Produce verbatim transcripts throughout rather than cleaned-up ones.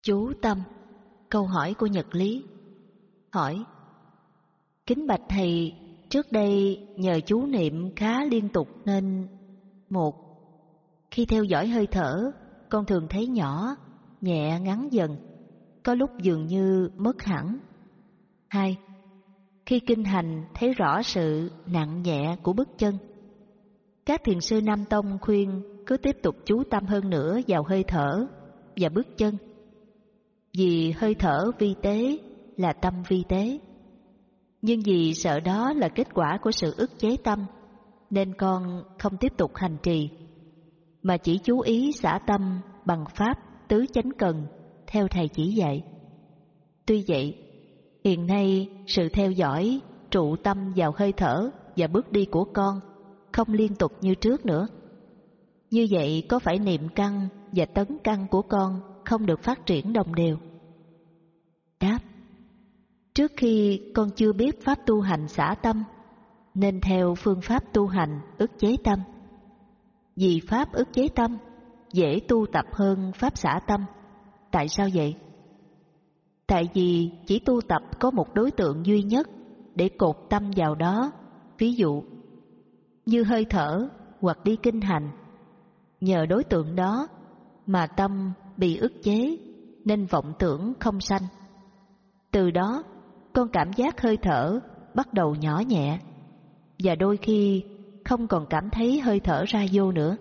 Chú tâm. Câu hỏi của Nhật Lý. Hỏi: kính bạch thầy, trước đây nhờ chú niệm khá liên tục nên: một, khi theo dõi hơi thở, con thường thấy nhỏ, nhẹ, ngắn dần, có lúc dường như mất hẳn. Hai, khi kinh hành thấy rõ sự nặng nhẹ của bước chân. Các thiền sư Nam Tông khuyên cứ tiếp tục chú tâm hơn nữa vào hơi thở và bước chân, vì hơi thở vi tế là tâm vi tế. Nhưng vì sợ đó là kết quả của sự ức chế tâm, nên con không tiếp tục hành trì, mà chỉ chú ý xả tâm bằng pháp tứ chánh cần theo thầy chỉ dạy. Tuy vậy, hiện nay sự theo dõi trụ tâm vào hơi thở và bước đi của con không liên tục như trước nữa. Như vậy có phải niệm căn và tấn căn của con không được phát triển đồng đều? Đáp: trước khi con chưa biết pháp tu hành xả tâm, nên theo phương pháp tu hành ức chế tâm. Vì pháp ức chế tâm dễ tu tập hơn pháp xả tâm. Tại sao vậy? Tại vì chỉ tu tập có một đối tượng duy nhất để cột tâm vào đó. Ví dụ như hơi thở hoặc đi kinh hành, nhờ đối tượng đó mà tâm bị ức chế nên vọng tưởng không sanh. Từ đó con cảm giác hơi thở bắt đầu nhỏ nhẹ, và đôi khi không còn cảm thấy hơi thở ra vô nữa.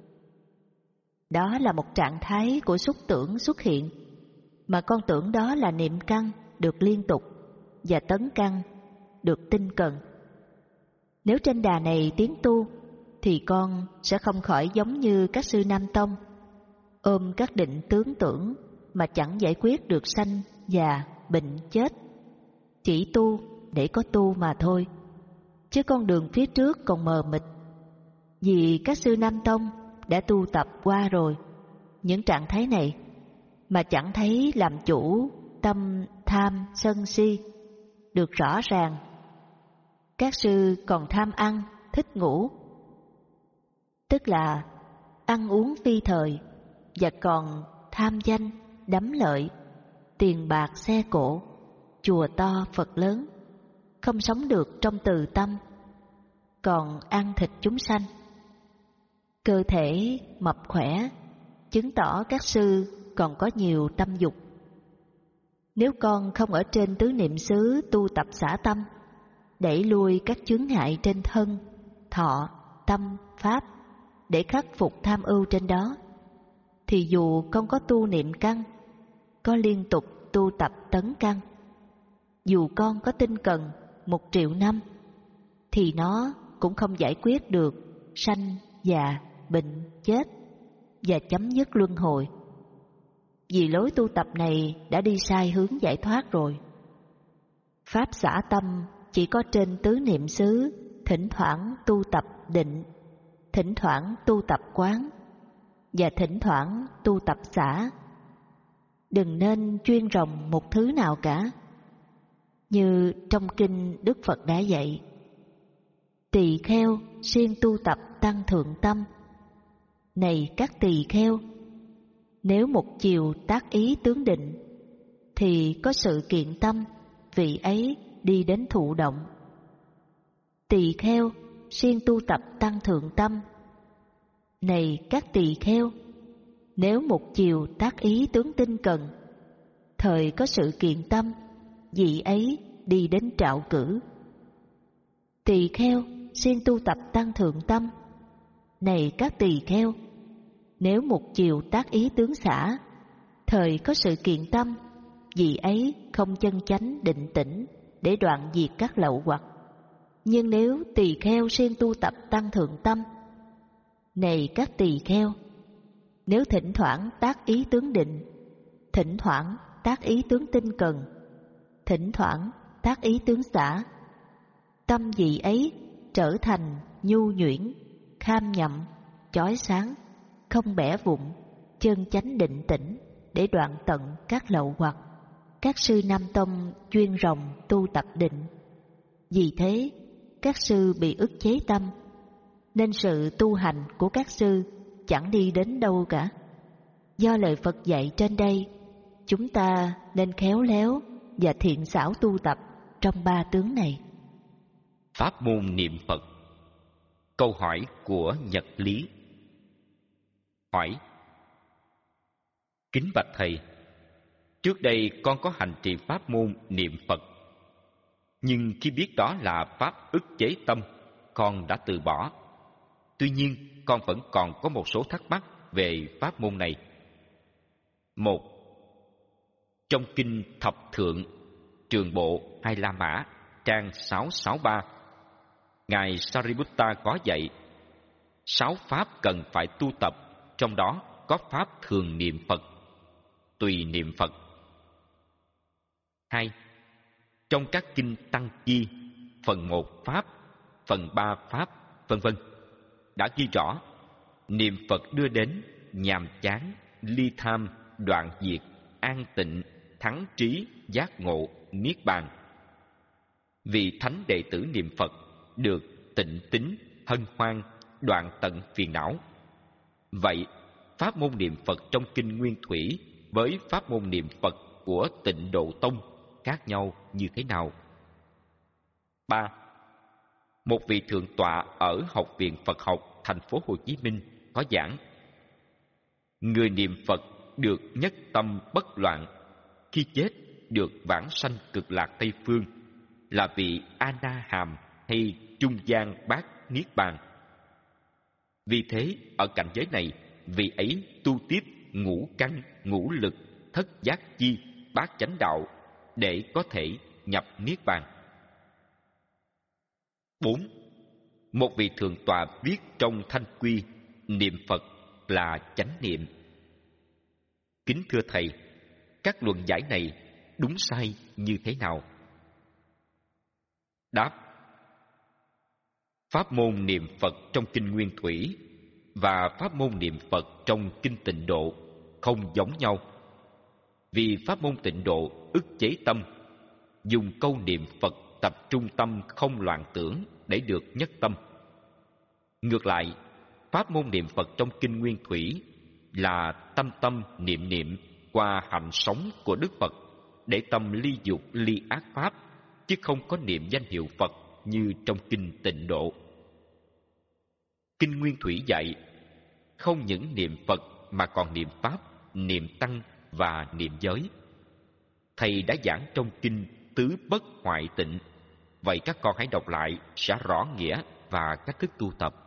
Đó là một trạng thái của xúc tưởng xuất hiện, mà con tưởng đó là niệm căn được liên tục và tấn căn được tinh cần. Nếu trên đà này tiến tu, thì con sẽ không khỏi giống như các sư Nam Tông, ôm các định tướng tưởng mà chẳng giải quyết được sanh già bệnh chết, chỉ tu để có tu mà thôi, chứ con đường phía trước còn mờ mịt. Vì các sư Nam Tông đã tu tập qua rồi những trạng thái này, mà chẳng thấy làm chủ tâm tham sân si được rõ ràng. Các sư còn tham ăn, thích ngủ, tức là ăn uống phi thời, và còn tham danh, đắm lợi, tiền bạc xe cộ, chùa to Phật lớn, không sống được trong từ tâm, còn ăn thịt chúng sanh. Cơ thể mập khỏe, chứng tỏ các sư còn có nhiều tâm dục. Nếu con không ở trên tứ niệm xứ tu tập xả tâm, đẩy lui các chướng ngại trên thân, thọ, tâm, pháp để khắc phục tham ưu trên đó, thì dù con có tu niệm căn, có liên tục tu tập tấn căn, dù con có tinh cần một triệu năm, thì nó cũng không giải quyết được sanh, già, bệnh, chết và chấm dứt luân hồi. Vì lối tu tập này đã đi sai hướng giải thoát rồi. Pháp xả tâm chỉ có trên tứ niệm xứ, thỉnh thoảng tu tập định, thỉnh thoảng tu tập quán, và thỉnh thoảng tu tập xả. Đừng nên chuyên rồng một thứ nào cả. Như trong kinh Đức Phật đã dạy: tỳ kheo siêng tu tập tăng thượng tâm. Này các tỳ kheo, nếu một chiều tác ý tướng định, thì có sự kiện tâm, vị ấy đi đến thụ động. Tỳ kheo siêng tu tập tăng thượng tâm. Này các tỳ kheo, nếu một chiều tác ý tướng tinh cần, thời có sự kiện tâm, vị ấy đi đến trạo cử. Tỳ kheo siêng tu tập tăng thượng tâm. Này các tỳ kheo, nếu một chiều tác ý tướng xả, thời có sự kiện tâm, vị ấy không chân chánh định tĩnh để đoạn diệt các lậu hoặc. Nhưng nếu tỳ kheo siêng tu tập tăng thượng tâm, này các tỳ kheo, nếu thỉnh thoảng tác ý tướng định, thỉnh thoảng tác ý tướng tinh cần, thỉnh thoảng tác ý tướng xả, tâm vị ấy trở thành nhu nhuyễn, kham nhậm, chói sáng, không bẻ vụn, chân chánh định tĩnh để đoạn tận các lậu hoặc. Các sư Nam Tông chuyên rồng tu tập định. Vì thế các sư bị ức chế tâm, nên sự tu hành của các sư chẳng đi đến đâu cả. Do lời Phật dạy trên đây chúng ta nên khéo léo và thiện xảo tu tập trong ba tướng này. Pháp môn niệm Phật. Câu hỏi của Nhật Lý. Hỏi: Kính bạch thầy, trước đây con có hành trì pháp môn niệm Phật, nhưng khi biết đó là pháp ức chế tâm, con đã từ bỏ. Tuy nhiên, con vẫn còn có một số thắc mắc về pháp môn này. Một, trong kinh Thập Thượng Trường Bộ Hai La Mã trang sáu sáu ba, Ngài Sariputta có dạy sáu pháp cần phải tu tập, trong đó có pháp thường niệm Phật, tùy niệm Phật. Hai, trong các kinh Tăng Chi, phần một pháp, phần ba pháp, vân vân, đã ghi rõ niệm Phật đưa đến nhàm chán, ly tham, đoạn diệt, an tịnh, thắng trí, giác ngộ, niết bàn. Vị thánh đệ tử niệm Phật được tịnh tín, hân hoan, đoạn tận phiền não. Vậy, pháp môn niệm Phật trong kinh Nguyên Thủy với pháp môn niệm Phật của Tịnh Độ Tông khác nhau như thế nào? Ba, một vị thượng tọa ở Học viện Phật học thành phố Hồ Chí Minh có giảng: người niệm Phật được nhất tâm bất loạn, khi chết được vãng sanh cực lạc Tây phương, là vị A Na Hàm hay trung gian bát niết bàn. Vì thế, ở cảnh giới này, vị ấy tu tiếp ngũ căn, ngũ lực, thất giác chi, bát chánh đạo để có thể nhập niết bàn. Bốn, một vị thượng tọa viết trong Thanh Quy niệm Phật là chánh niệm. Kính thưa thầy, các luận giải này đúng sai như thế nào? Đáp: pháp môn niệm Phật trong kinh Nguyên Thủy và pháp môn niệm Phật trong kinh Tịnh Độ không giống nhau. Vì pháp môn Tịnh Độ ức chế tâm, dùng câu niệm Phật tập trung tâm không loạn tưởng để được nhất tâm. Ngược lại, pháp môn niệm Phật trong kinh Nguyên Thủy là tâm tâm niệm niệm qua hạnh sống của Đức Phật để tâm ly dục ly ác pháp, chứ không có niệm danh hiệu Phật như trong kinh Tịnh Độ. Kinh Nguyên Thủy dạy không những niệm Phật mà còn niệm Pháp, niệm Tăng và niệm giới. Thầy đã giảng trong kinh Tứ Bất Hoại Tịnh, vậy các con hãy đọc lại sẽ rõ nghĩa và cách thức tu tập.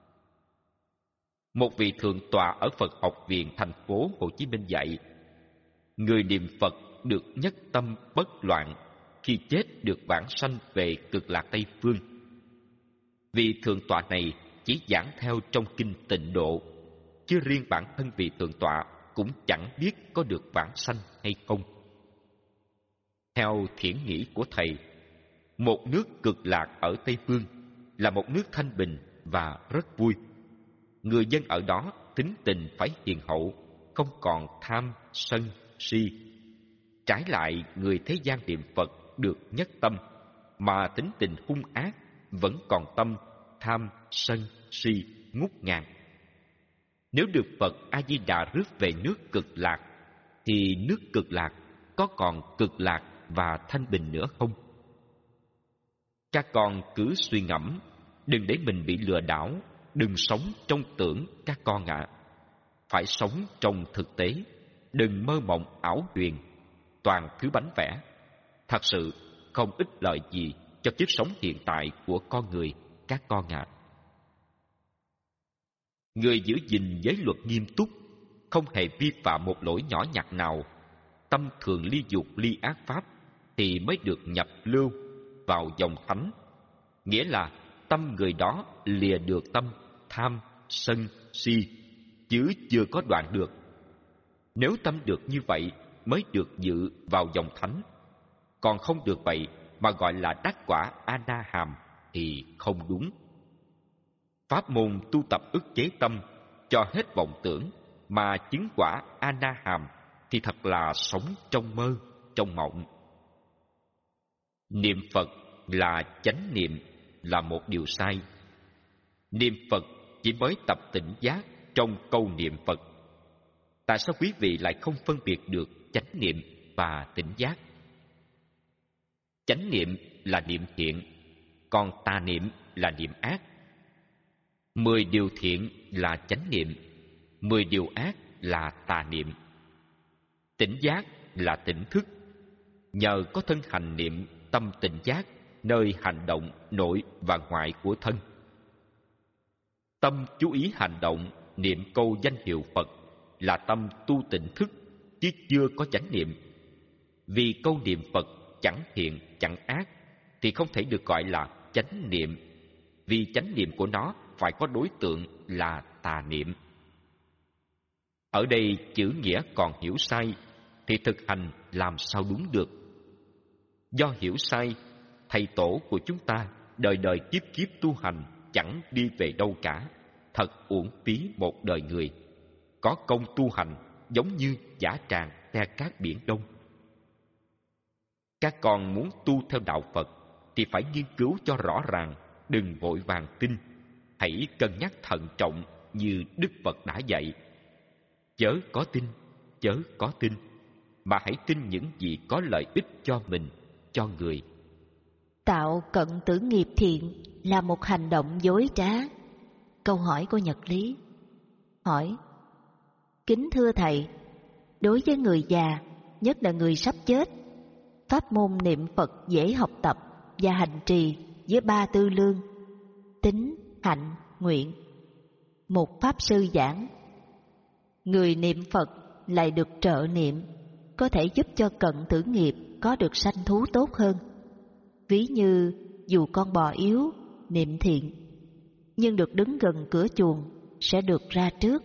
Một vị thượng tọa ở Phật học viện thành phố Hồ Chí Minh dạy: người niệm Phật được nhất tâm bất loạn, khi chết được vãng sanh về cực lạc Tây phương. Vị thượng tọa này chỉ giảng theo trong kinh Tịnh Độ, chứ riêng bản thân vị thượng tọa cũng chẳng biết có được vãng sanh hay không. Theo thiển nghĩ của thầy, một nước cực lạc ở Tây phương là một nước thanh bình và rất vui. Người dân ở đó tính tình phải hiền hậu, không còn tham, sân, si. Trái lại, người thế gian niệm Phật được nhất tâm, mà tính tình hung ác, vẫn còn tâm tham, sân, si, ngút ngàn. Nếu được Phật A-di-đà rước về nước cực lạc, thì nước cực lạc có còn cực lạc và thanh bình nữa không? Các con cứ suy ngẫm, đừng để mình bị lừa đảo, đừng sống trong tưởng các con ạ. À. Phải sống trong thực tế, đừng mơ mộng ảo huyền, toàn thứ bánh vẽ. Thật sự không ích lợi gì cho kiếp sống hiện tại của con người, các con ạ. À. Người giữ gìn giới luật nghiêm túc, không hề vi phạm một lỗi nhỏ nhặt nào, tâm thường ly dục ly ác pháp, thì mới được nhập lưu vào dòng thánh. Nghĩa là tâm người đó lìa được tâm tham, sân, si, chứ chưa có đoạn được. Nếu tâm được như vậy mới được dự vào dòng thánh. Còn không được vậy mà gọi là đắc quả A-na-hàm thì không đúng. Pháp môn tu tập ức chế tâm cho hết vọng tưởng mà chứng quả A-na-hàm thì thật là sống trong mơ, trong mộng. Niệm Phật là chánh niệm là một điều sai. Niệm Phật chỉ mới tập tỉnh giác trong câu niệm Phật. Tại sao quý vị lại không phân biệt được chánh niệm và tỉnh giác. Chánh niệm là niệm thiện, còn tà niệm là niệm ác. Mười điều thiện là chánh niệm, mười điều ác là tà niệm. Tỉnh giác là tỉnh thức. Nhờ có thân hành niệm tâm tỉnh giác nơi hành động nội và ngoại của thân. Tâm chú ý hành động, niệm câu danh hiệu Phật là tâm tu tỉnh thức, chứ chưa có chánh niệm. Vì câu niệm Phật chẳng thiện chẳng ác thì không thể được gọi là chánh niệm, vì chánh niệm của nó phải có đối tượng là tà niệm. Ở đây chữ nghĩa còn hiểu sai thì thực hành làm sao đúng được. Do hiểu sai, thầy tổ của chúng ta đời đời kiếp kiếp tu hành chẳng đi về đâu cả, thật uổng phí một đời người. Có công tu hành giống như dã tràng te cát biển Đông. Các con muốn tu theo đạo Phật thì phải nghiên cứu cho rõ ràng, đừng vội vàng tin. Hãy cân nhắc thận trọng như Đức Phật đã dạy. Chớ có tin, chớ có tin, mà hãy tin những gì có lợi ích cho mình, cho người. Tạo cận tử nghiệp thiện là một hành động dối trá. Câu hỏi của Nhật Lý hỏi: kính thưa thầy, đối với người già, nhất là người sắp chết, pháp môn niệm Phật dễ học tập và hành trì với ba tư lương: tín, hạnh, nguyện. Một pháp sư giảng: người niệm Phật lại được trợ niệm, có thể giúp cho cận tử nghiệp có được sanh thú tốt hơn. Ví như dù con bò yếu, niệm thiện, nhưng được đứng gần cửa chuồng sẽ được ra trước.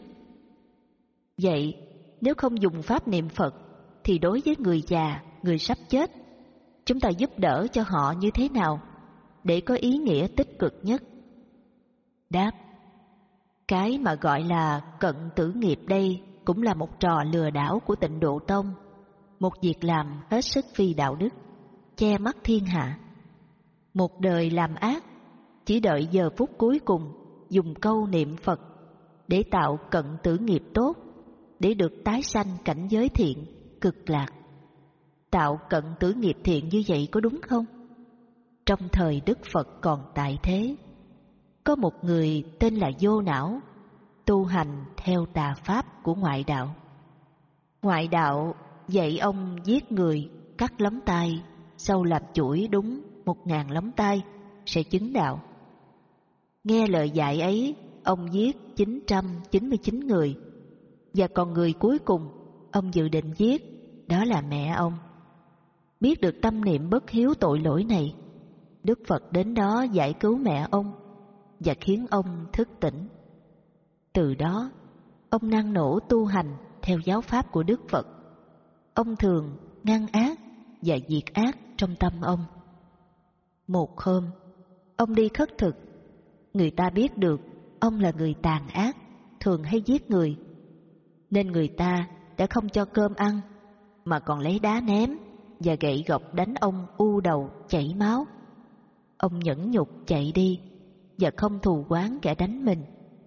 Vậy, nếu không dùng pháp niệm Phật, thì đối với người già, người sắp chết, chúng ta giúp đỡ cho họ như thế nào để có ý nghĩa tích cực nhất? Đáp: cái mà gọi là cận tử nghiệp đây cũng là một trò lừa đảo của Tịnh Độ Tông, một việc làm hết sức phi đạo đức, che mắt thiên hạ. Một đời làm ác, chỉ đợi giờ phút cuối cùng dùng câu niệm Phật để tạo cận tử nghiệp tốt, để được tái sanh cảnh giới thiện, cực lạc. Tạo cận tử nghiệp thiện như vậy có đúng không? Trong thời Đức Phật còn tại thế, có một người tên là Vô Não, tu hành theo tà pháp của ngoại đạo. Ngoại đạo dạy ông giết người, cắt lóng tay, sau làm chuỗi đúng một ngàn lóng tay sẽ chứng đạo. Nghe lời dạy ấy, ông giết chín trăm chín mươi chín người, và còn người cuối cùng ông dự định giết, đó là mẹ ông. Biết được tâm niệm bất hiếu tội lỗi này, Đức Phật đến đó giải cứu mẹ ông và khiến ông thức tỉnh. Từ đó, ông năng nổ tu hành theo giáo pháp của Đức Phật. Ông thường ngăn ác và diệt ác trong tâm ông. Một hôm, ông đi khất thực, người ta biết được ông là người tàn ác, thường hay giết người, nên người ta đã không cho cơm ăn, mà còn lấy đá ném và gậy gộc đánh ông u đầu chảy máu. Ông nhẫn nhục chạy đi và không thù oán kẻ đánh mình.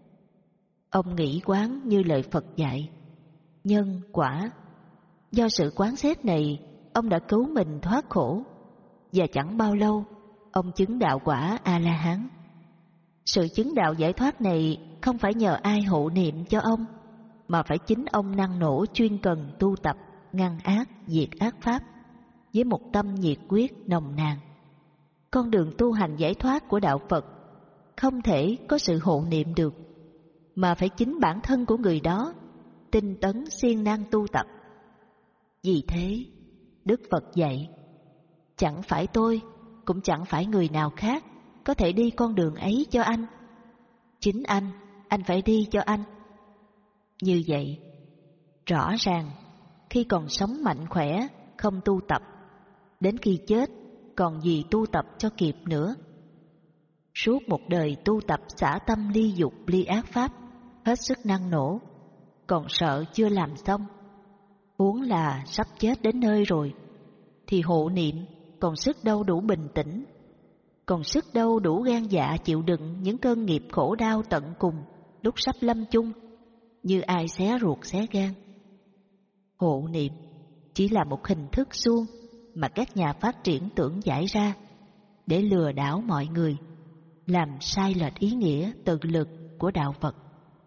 Ông nghĩ quán như lời Phật dạy, nhân quả. Do sự quán xét này, ông đã cứu mình thoát khổ, và chẳng bao lâu ông chứng đạo quả A-la-hán. Sự chứng đạo giải thoát này không phải nhờ ai hộ niệm cho ông, mà phải chính ông năng nổ chuyên cần tu tập, ngăn ác, diệt ác pháp, với một tâm nhiệt quyết nồng nàn. Con đường tu hành giải thoát của đạo Phật không thể có sự hộ niệm được, mà phải chính bản thân của người đó tinh tấn siêng năng tu tập. Vì thế, Đức Phật dạy, chẳng phải tôi, cũng chẳng phải người nào khác có thể đi con đường ấy cho anh. Chính anh, anh phải đi cho anh. Như vậy, rõ ràng, khi còn sống mạnh khỏe, không tu tập, đến khi chết, còn gì tu tập cho kịp nữa. Suốt một đời tu tập xả tâm ly dục ly ác pháp, hết sức năng nổ, còn sợ chưa làm xong. Huống là sắp chết đến nơi rồi, thì hộ niệm còn sức đâu đủ bình tĩnh, còn sức đâu đủ gan dạ chịu đựng những cơn nghiệp khổ đau tận cùng lúc sắp lâm chung, như ai xé ruột xé gan. Hộ niệm chỉ là một hình thức suông mà các nhà phát triển tưởng giải ra để lừa đảo mọi người, làm sai lệch ý nghĩa tự lực của đạo Phật.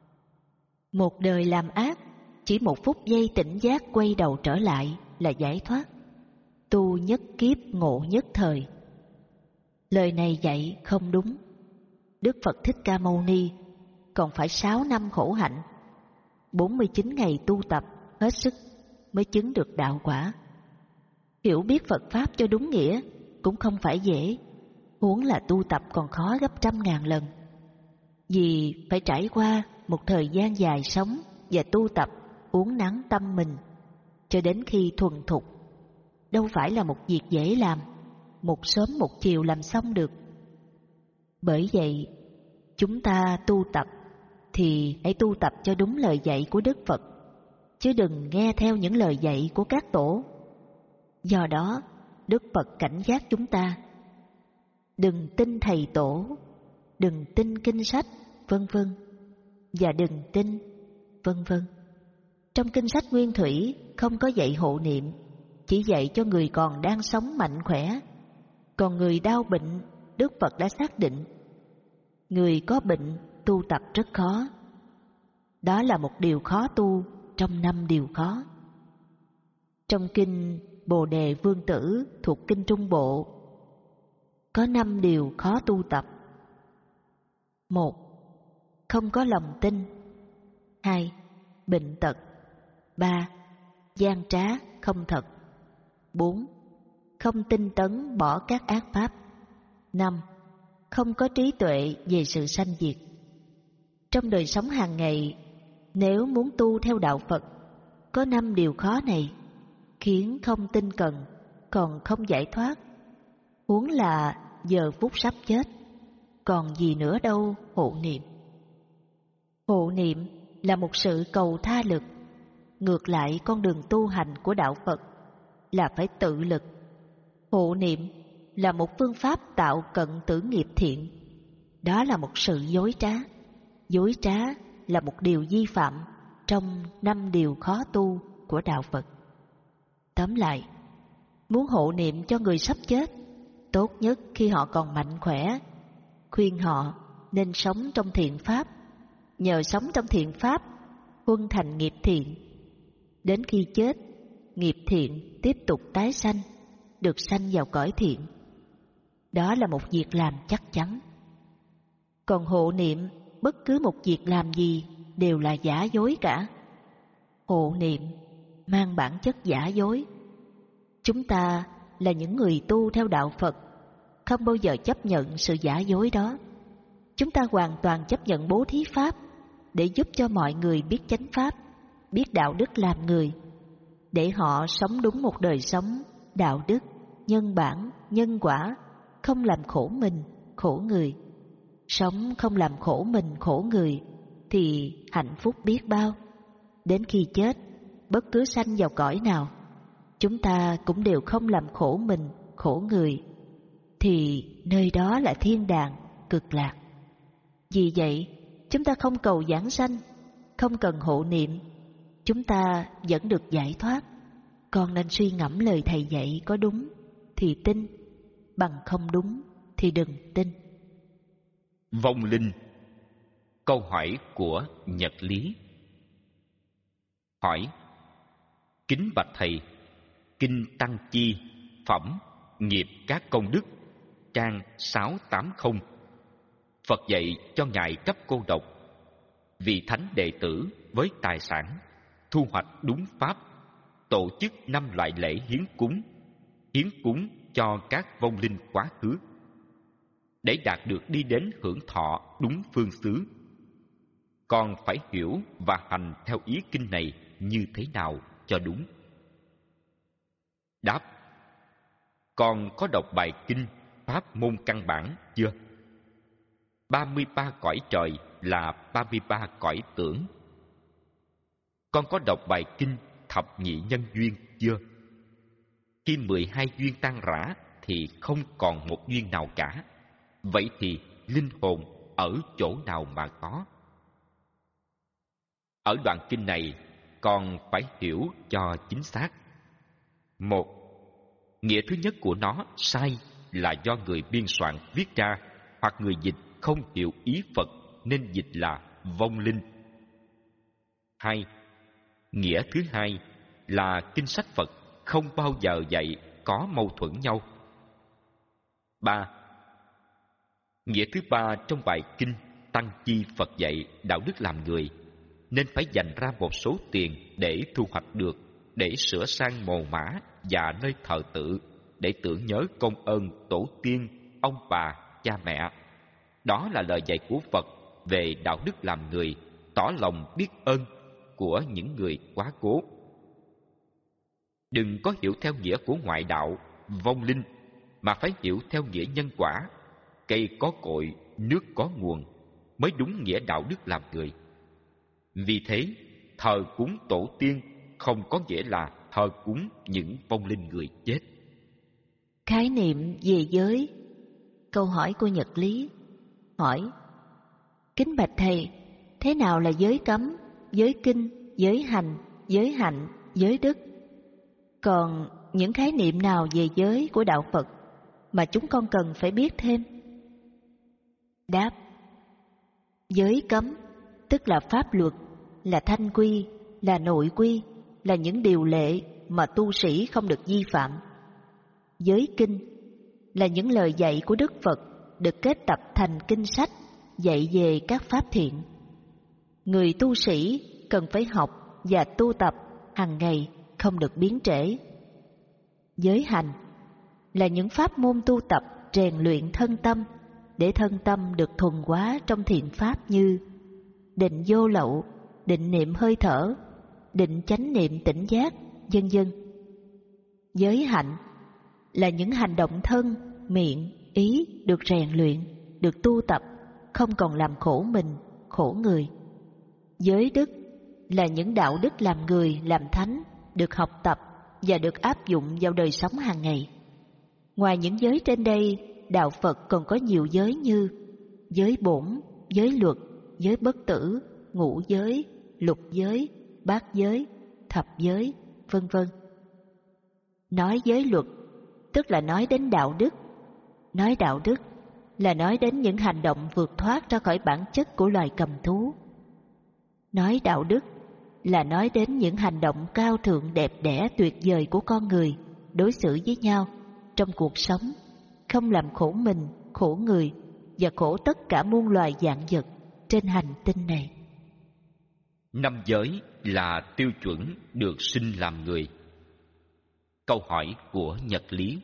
Một đời làm ác, chỉ một phút giây tỉnh giác quay đầu trở lại là giải thoát. Tu nhất kiếp ngộ nhất thời. Lời này dạy không đúng. Đức Phật Thích Ca Mâu Ni còn phải sáu năm khổ hạnh, bốn mươi chín ngày tu tập hết sức mới chứng được đạo quả. Hiểu biết Phật Pháp cho đúng nghĩa cũng không phải dễ, huống là tu tập còn khó gấp trăm ngàn lần. Vì phải trải qua một thời gian dài sống và tu tập uốn nắn tâm mình cho đến khi thuần thục. Đâu phải là một việc dễ làm, một sớm một chiều làm xong được. Bởi vậy, chúng ta tu tập thì hãy tu tập cho đúng lời dạy của Đức Phật, chứ đừng nghe theo những lời dạy của các tổ. Do đó, Đức Phật cảnh giác chúng ta: đừng tin thầy tổ, đừng tin kinh sách, vân vân, và đừng tin, vân vân. Trong kinh sách Nguyên Thủy không có dạy hộ niệm, chỉ dạy cho người còn đang sống mạnh khỏe. Còn người đau bệnh, Đức Phật đã xác định người có bệnh tu tập rất khó. Đó là một điều khó tu trong năm điều khó. Trong kinh Bồ Đề Vương Tử thuộc kinh Trung Bộ có năm điều khó tu tập. Một, không có lòng tin. Hai, bệnh tật. Ba, gian trá không thật. Bốn, không tinh tấn bỏ các ác pháp. Năm, không có trí tuệ về sự sanh diệt. Trong đời sống hàng ngày, nếu muốn tu theo đạo Phật, có năm điều khó này khiến không tinh cần, còn không giải thoát. Huống là giờ phút sắp chết, còn gì nữa đâu hộ niệm. Hộ niệm là một sự cầu tha lực. Ngược lại, con đường tu hành của đạo Phật là phải tự lực. Hộ niệm là một phương pháp tạo cận tử nghiệp thiện. Đó là một sự dối trá. Dối trá là một điều vi phạm trong năm điều khó tu của đạo Phật. Tóm lại, muốn hộ niệm cho người sắp chết, tốt nhất khi họ còn mạnh khỏe, khuyên họ nên sống trong thiện pháp. Nhờ sống trong thiện pháp, huân thành nghiệp thiện. Đến khi chết, nghiệp thiện tiếp tục tái sanh, được sanh vào cõi thiện. Đó là một việc làm chắc chắn. Còn hộ niệm, bất cứ một việc làm gì đều là giả dối cả. Hộ niệm mang bản chất giả dối. Chúng ta là những người tu theo đạo Phật, không bao giờ chấp nhận sự giả dối đó. Chúng ta hoàn toàn chấp nhận bố thí pháp để giúp cho mọi người biết chánh pháp, biết đạo đức làm người, để họ sống đúng một đời sống đạo đức, nhân bản, nhân quả, không làm khổ mình, khổ người. Sống không làm khổ mình, khổ người thì hạnh phúc biết bao. Đến khi chết, bất cứ sanh vào cõi nào, chúng ta cũng đều không làm khổ mình, khổ người, thì nơi đó là thiên đàng, cực lạc. Vì vậy, chúng ta không cầu giảng sanh, không cần hộ niệm, chúng ta vẫn được giải thoát. Con nên suy ngẫm lời thầy dạy có đúng thì tin, bằng không đúng thì đừng tin. Vong linh. Câu hỏi của Nhật Lý. Hỏi: kính bạch thầy, kinh Tăng Chi, phẩm Nghiệp các công đức, trang sáu trăm tám mươi. Phật dạy cho ngài cấp cô độc, vị thánh đệ tử với tài sản, thu hoạch đúng pháp, tổ chức năm loại lễ hiến cúng, hiến cúng cho các vong linh quá khứ, để đạt được đi đến hưởng thọ đúng phương xứ. Con phải hiểu và hành theo ý kinh này như thế nào cho đúng? Đáp: con có đọc bài kinh Pháp môn căn bản chưa? ba mươi ba cõi trời là ba mươi ba cõi tưởng. Con có đọc bài kinh Thập nhị nhân duyên chưa? Khi mười hai duyên tan rã thì không còn một duyên nào cả. Vậy thì linh hồn ở chỗ nào mà có? Ở đoạn kinh này, con phải hiểu cho chính xác. Một, nghĩa thứ nhất của nó sai là do người biên soạn viết ra, hoặc người dịch không hiểu ý Phật nên dịch là vong linh. Hai, nghĩa thứ hai là kinh sách Phật không bao giờ dạy có mâu thuẫn nhau. Ba, nghĩa thứ ba trong bài kinh Tăng Chi Phật dạy đạo đức làm người, nên phải dành ra một số tiền để thu hoạch được, để sửa sang mồ mã và nơi thờ tự, để tưởng nhớ công ơn tổ tiên, ông bà, cha mẹ. Đó là lời dạy của Phật về đạo đức làm người, tỏ lòng biết ơn của những người quá cố. Đừng có hiểu theo nghĩa của ngoại đạo, vong linh, mà phải hiểu theo nghĩa nhân quả. Cây có cội, nước có nguồn mới đúng nghĩa đạo đức làm người. Vì thế, thờ cúng tổ tiên không có nghĩa là thờ cúng những vong linh người chết. Khái niệm về giới. Câu hỏi của Nhật Lý hỏi: kính bạch thầy, thế nào là giới cấm, giới kinh, giới hành, giới hạnh, giới đức? Còn những khái niệm nào về giới của đạo Phật mà chúng con cần phải biết thêm? Đáp: giới cấm tức là pháp luật, là thanh quy, là nội quy, là những điều lệ mà tu sĩ không được vi phạm. Giới kinh là những lời dạy của Đức Phật được kết tập thành kinh sách dạy về các pháp thiện. Người tu sĩ cần phải học và tu tập hàng ngày, không được biến trễ. Giới hành là những pháp môn tu tập rèn luyện thân tâm, để thân tâm được thuần hóa trong thiện pháp như định vô lậu, định niệm hơi thở, định chánh niệm tỉnh giác, vân vân. Giới hạnh là những hành động thân, miệng, ý được rèn luyện, được tu tập, không còn làm khổ mình, khổ người. Giới đức là những đạo đức làm người, làm thánh, được học tập và được áp dụng vào đời sống hàng ngày. Ngoài những giới trên đây, đạo Phật còn có nhiều giới như giới bổn, giới luật, giới bất tử, ngũ giới, lục giới, bát giới, thập giới, vân vân. Nói giới luật tức là nói đến đạo đức. Nói đạo đức là nói đến những hành động vượt thoát ra khỏi bản chất của loài cầm thú. Nói đạo đức là nói đến những hành động cao thượng đẹp đẽ tuyệt vời của con người đối xử với nhau trong cuộc sống, không làm khổ mình, khổ người và khổ tất cả muôn loài vạn vật trên hành tinh này. Năm giới là tiêu chuẩn được sinh làm người. Câu hỏi của Nhật Lý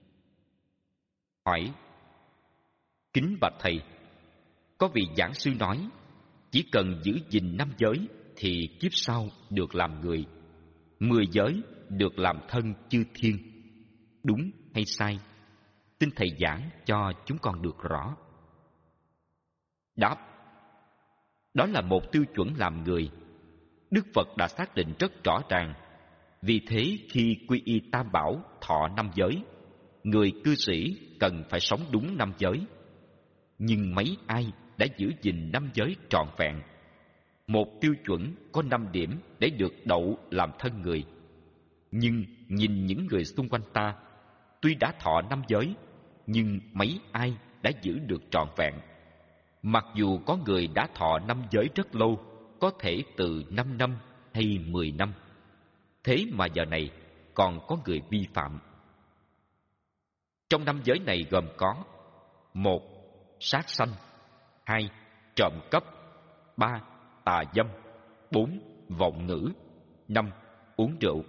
hỏi: kính bạch thầy, có vị giảng sư nói chỉ cần giữ gìn năm giới thì kiếp sau được làm người, mười giới được làm thân chư thiên. Đúng hay sai? Xin thầy giảng cho chúng con được rõ. Đáp: đó là một tiêu chuẩn làm người. Đức Phật đã xác định rất rõ ràng. Vì thế khi quy y Tam Bảo thọ năm giới, người cư sĩ cần phải sống đúng năm giới. Nhưng mấy ai đã giữ gìn năm giới trọn vẹn? Một tiêu chuẩn có năm điểm để được đậu làm thân người. Nhưng nhìn những người xung quanh ta, tuy đã thọ năm giới, nhưng mấy ai đã giữ được trọn vẹn? Mặc dù có người đã thọ năm giới rất lâu, có thể từ năm năm hay mười năm, thế mà giờ này còn có người vi phạm. Trong năm giới này gồm có: một, sát sanh; hai, trộm cắp; ba, tà dâm; bốn, vọng ngữ; năm, uống rượu.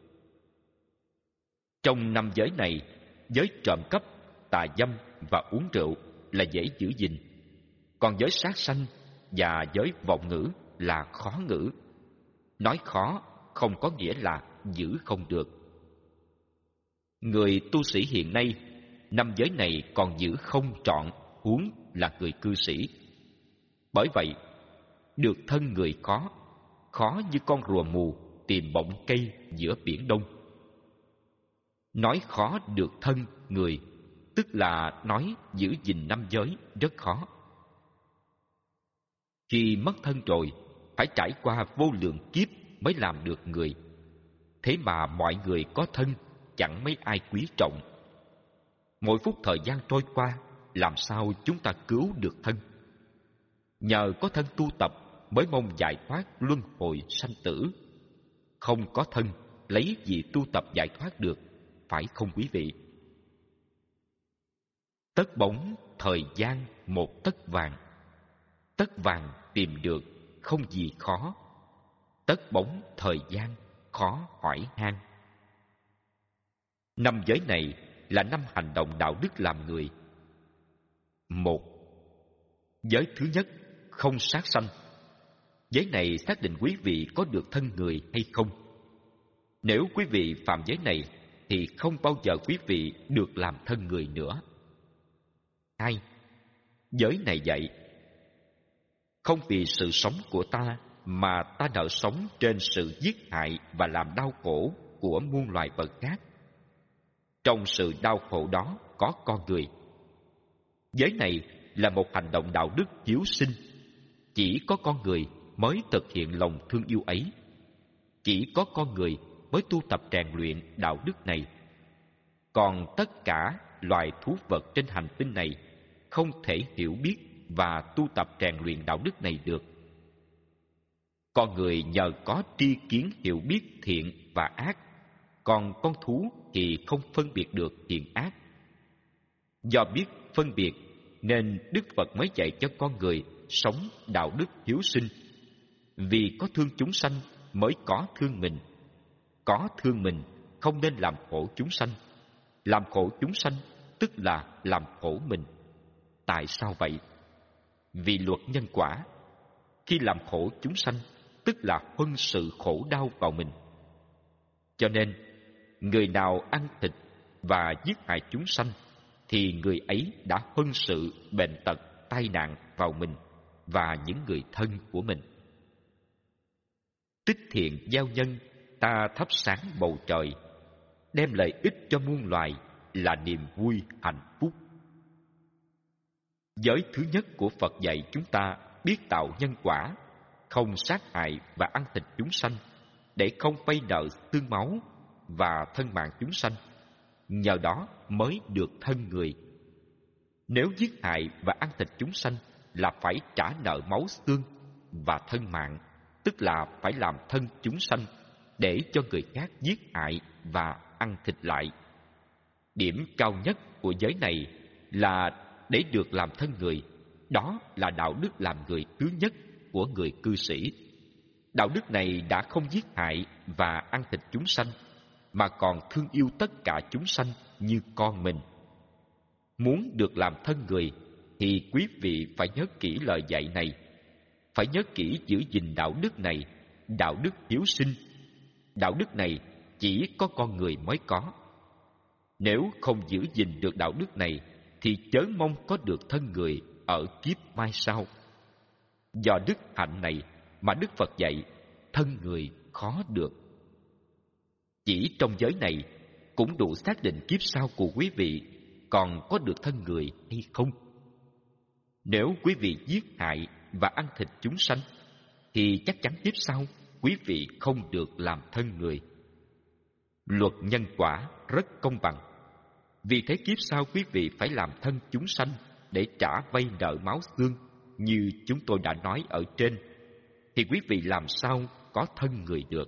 Trong năm giới này, giới trộm cắp, tà dâm và uống rượu là dễ giữ gìn, còn giới sát sanh và giới vọng ngữ là khó ngữ. Nói khó không có nghĩa là giữ không được. Người tu sĩ hiện nay, năm giới này còn giữ không trọn, huống là người cư sĩ. Bởi vậy, được thân người khó, khó như con rùa mù tìm bọng cây giữa biển Đông. Nói khó được thân người, tức là nói giữ gìn năm giới rất khó. Khi mất thân rồi, phải trải qua vô lượng kiếp mới làm được người. Thế mà mọi người có thân chẳng mấy ai quý trọng. Mỗi phút thời gian trôi qua, làm sao chúng ta cứu được thân? Nhờ có thân tu tập mới mong giải thoát luân hồi sanh tử. Không có thân, lấy gì tu tập giải thoát được, phải không quý vị? Tất bóng thời gian một tấc vàng. Tấc vàng tìm được, không gì khó. Tất bóng thời gian, khó hỏi han. Năm giới này là năm hành động đạo đức làm người. Một, giới thứ nhất, không sát sanh. Giới này xác định quý vị có được thân người hay không. Nếu quý vị phạm giới này, thì không bao giờ quý vị được làm thân người nữa. Hai, giới này dạy không vì sự sống của ta mà ta nợ sống trên sự giết hại và làm đau khổ của muôn loài vật khác. Trong sự đau khổ đó có con người. Giới này là một hành động đạo đức hiếu sinh. Chỉ có con người mới thực hiện lòng thương yêu ấy. Chỉ có con người mới tu tập rèn luyện đạo đức này. Còn tất cả loài thú vật trên hành tinh này không thể hiểu biết và tu tập rèn luyện đạo đức này được. Con người nhờ có tri kiến hiểu biết thiện và ác, còn con thú thì không phân biệt được thiện ác. Do biết phân biệt nên Đức Phật mới dạy cho con người sống đạo đức hiếu sinh. Vì có thương chúng sanh mới có thương mình. Có thương mình không nên làm khổ chúng sanh. Làm khổ chúng sanh tức là làm khổ mình. Tại sao vậy? Vì luật nhân quả. Khi làm khổ chúng sanh tức là huân sự khổ đau vào mình. Cho nên người nào ăn thịt và giết hại chúng sanh thì người ấy đã huân sự bệnh tật tai nạn vào mình và những người thân của mình. Tích thiện giao nhân, ta thắp sáng bầu trời, đem lợi ích cho muôn loài là niềm vui hạnh phúc. Giới thứ nhất của Phật dạy chúng ta biết tạo nhân quả, không sát hại và ăn thịt chúng sanh, để không vay nợ xương máu và thân mạng chúng sanh. Nhờ đó mới được thân người. Nếu giết hại và ăn thịt chúng sanh là phải trả nợ máu xương và thân mạng, tức là phải làm thân chúng sanh để cho người khác giết hại và ăn thịt lại. Điểm cao nhất của giới này là để được làm thân người. Đó là đạo đức làm người thứ nhất của người cư sĩ. Đạo đức này đã không giết hại và ăn thịt chúng sanh, mà còn thương yêu tất cả chúng sanh như con mình. Muốn được làm thân người thì quý vị phải nhớ kỹ lời dạy này. Phải nhớ kỹ giữ gìn đạo đức này, đạo đức hiếu sinh. Đạo đức này chỉ có con người mới có. Nếu không giữ gìn được đạo đức này thì chớ mong có được thân người ở kiếp mai sau. Do đức hạnh này mà Đức Phật dạy thân người khó được. Chỉ trong giới này cũng đủ xác định kiếp sau của quý vị còn có được thân người hay không. Nếu quý vị giết hại và ăn thịt chúng sanh thì chắc chắn kiếp sau quý vị không được làm thân người. Luật nhân quả rất công bằng. Vì thế kiếp sau quý vị phải làm thân chúng sanh để trả vay nợ máu xương như chúng tôi đã nói ở trên, thì quý vị làm sao có thân người được.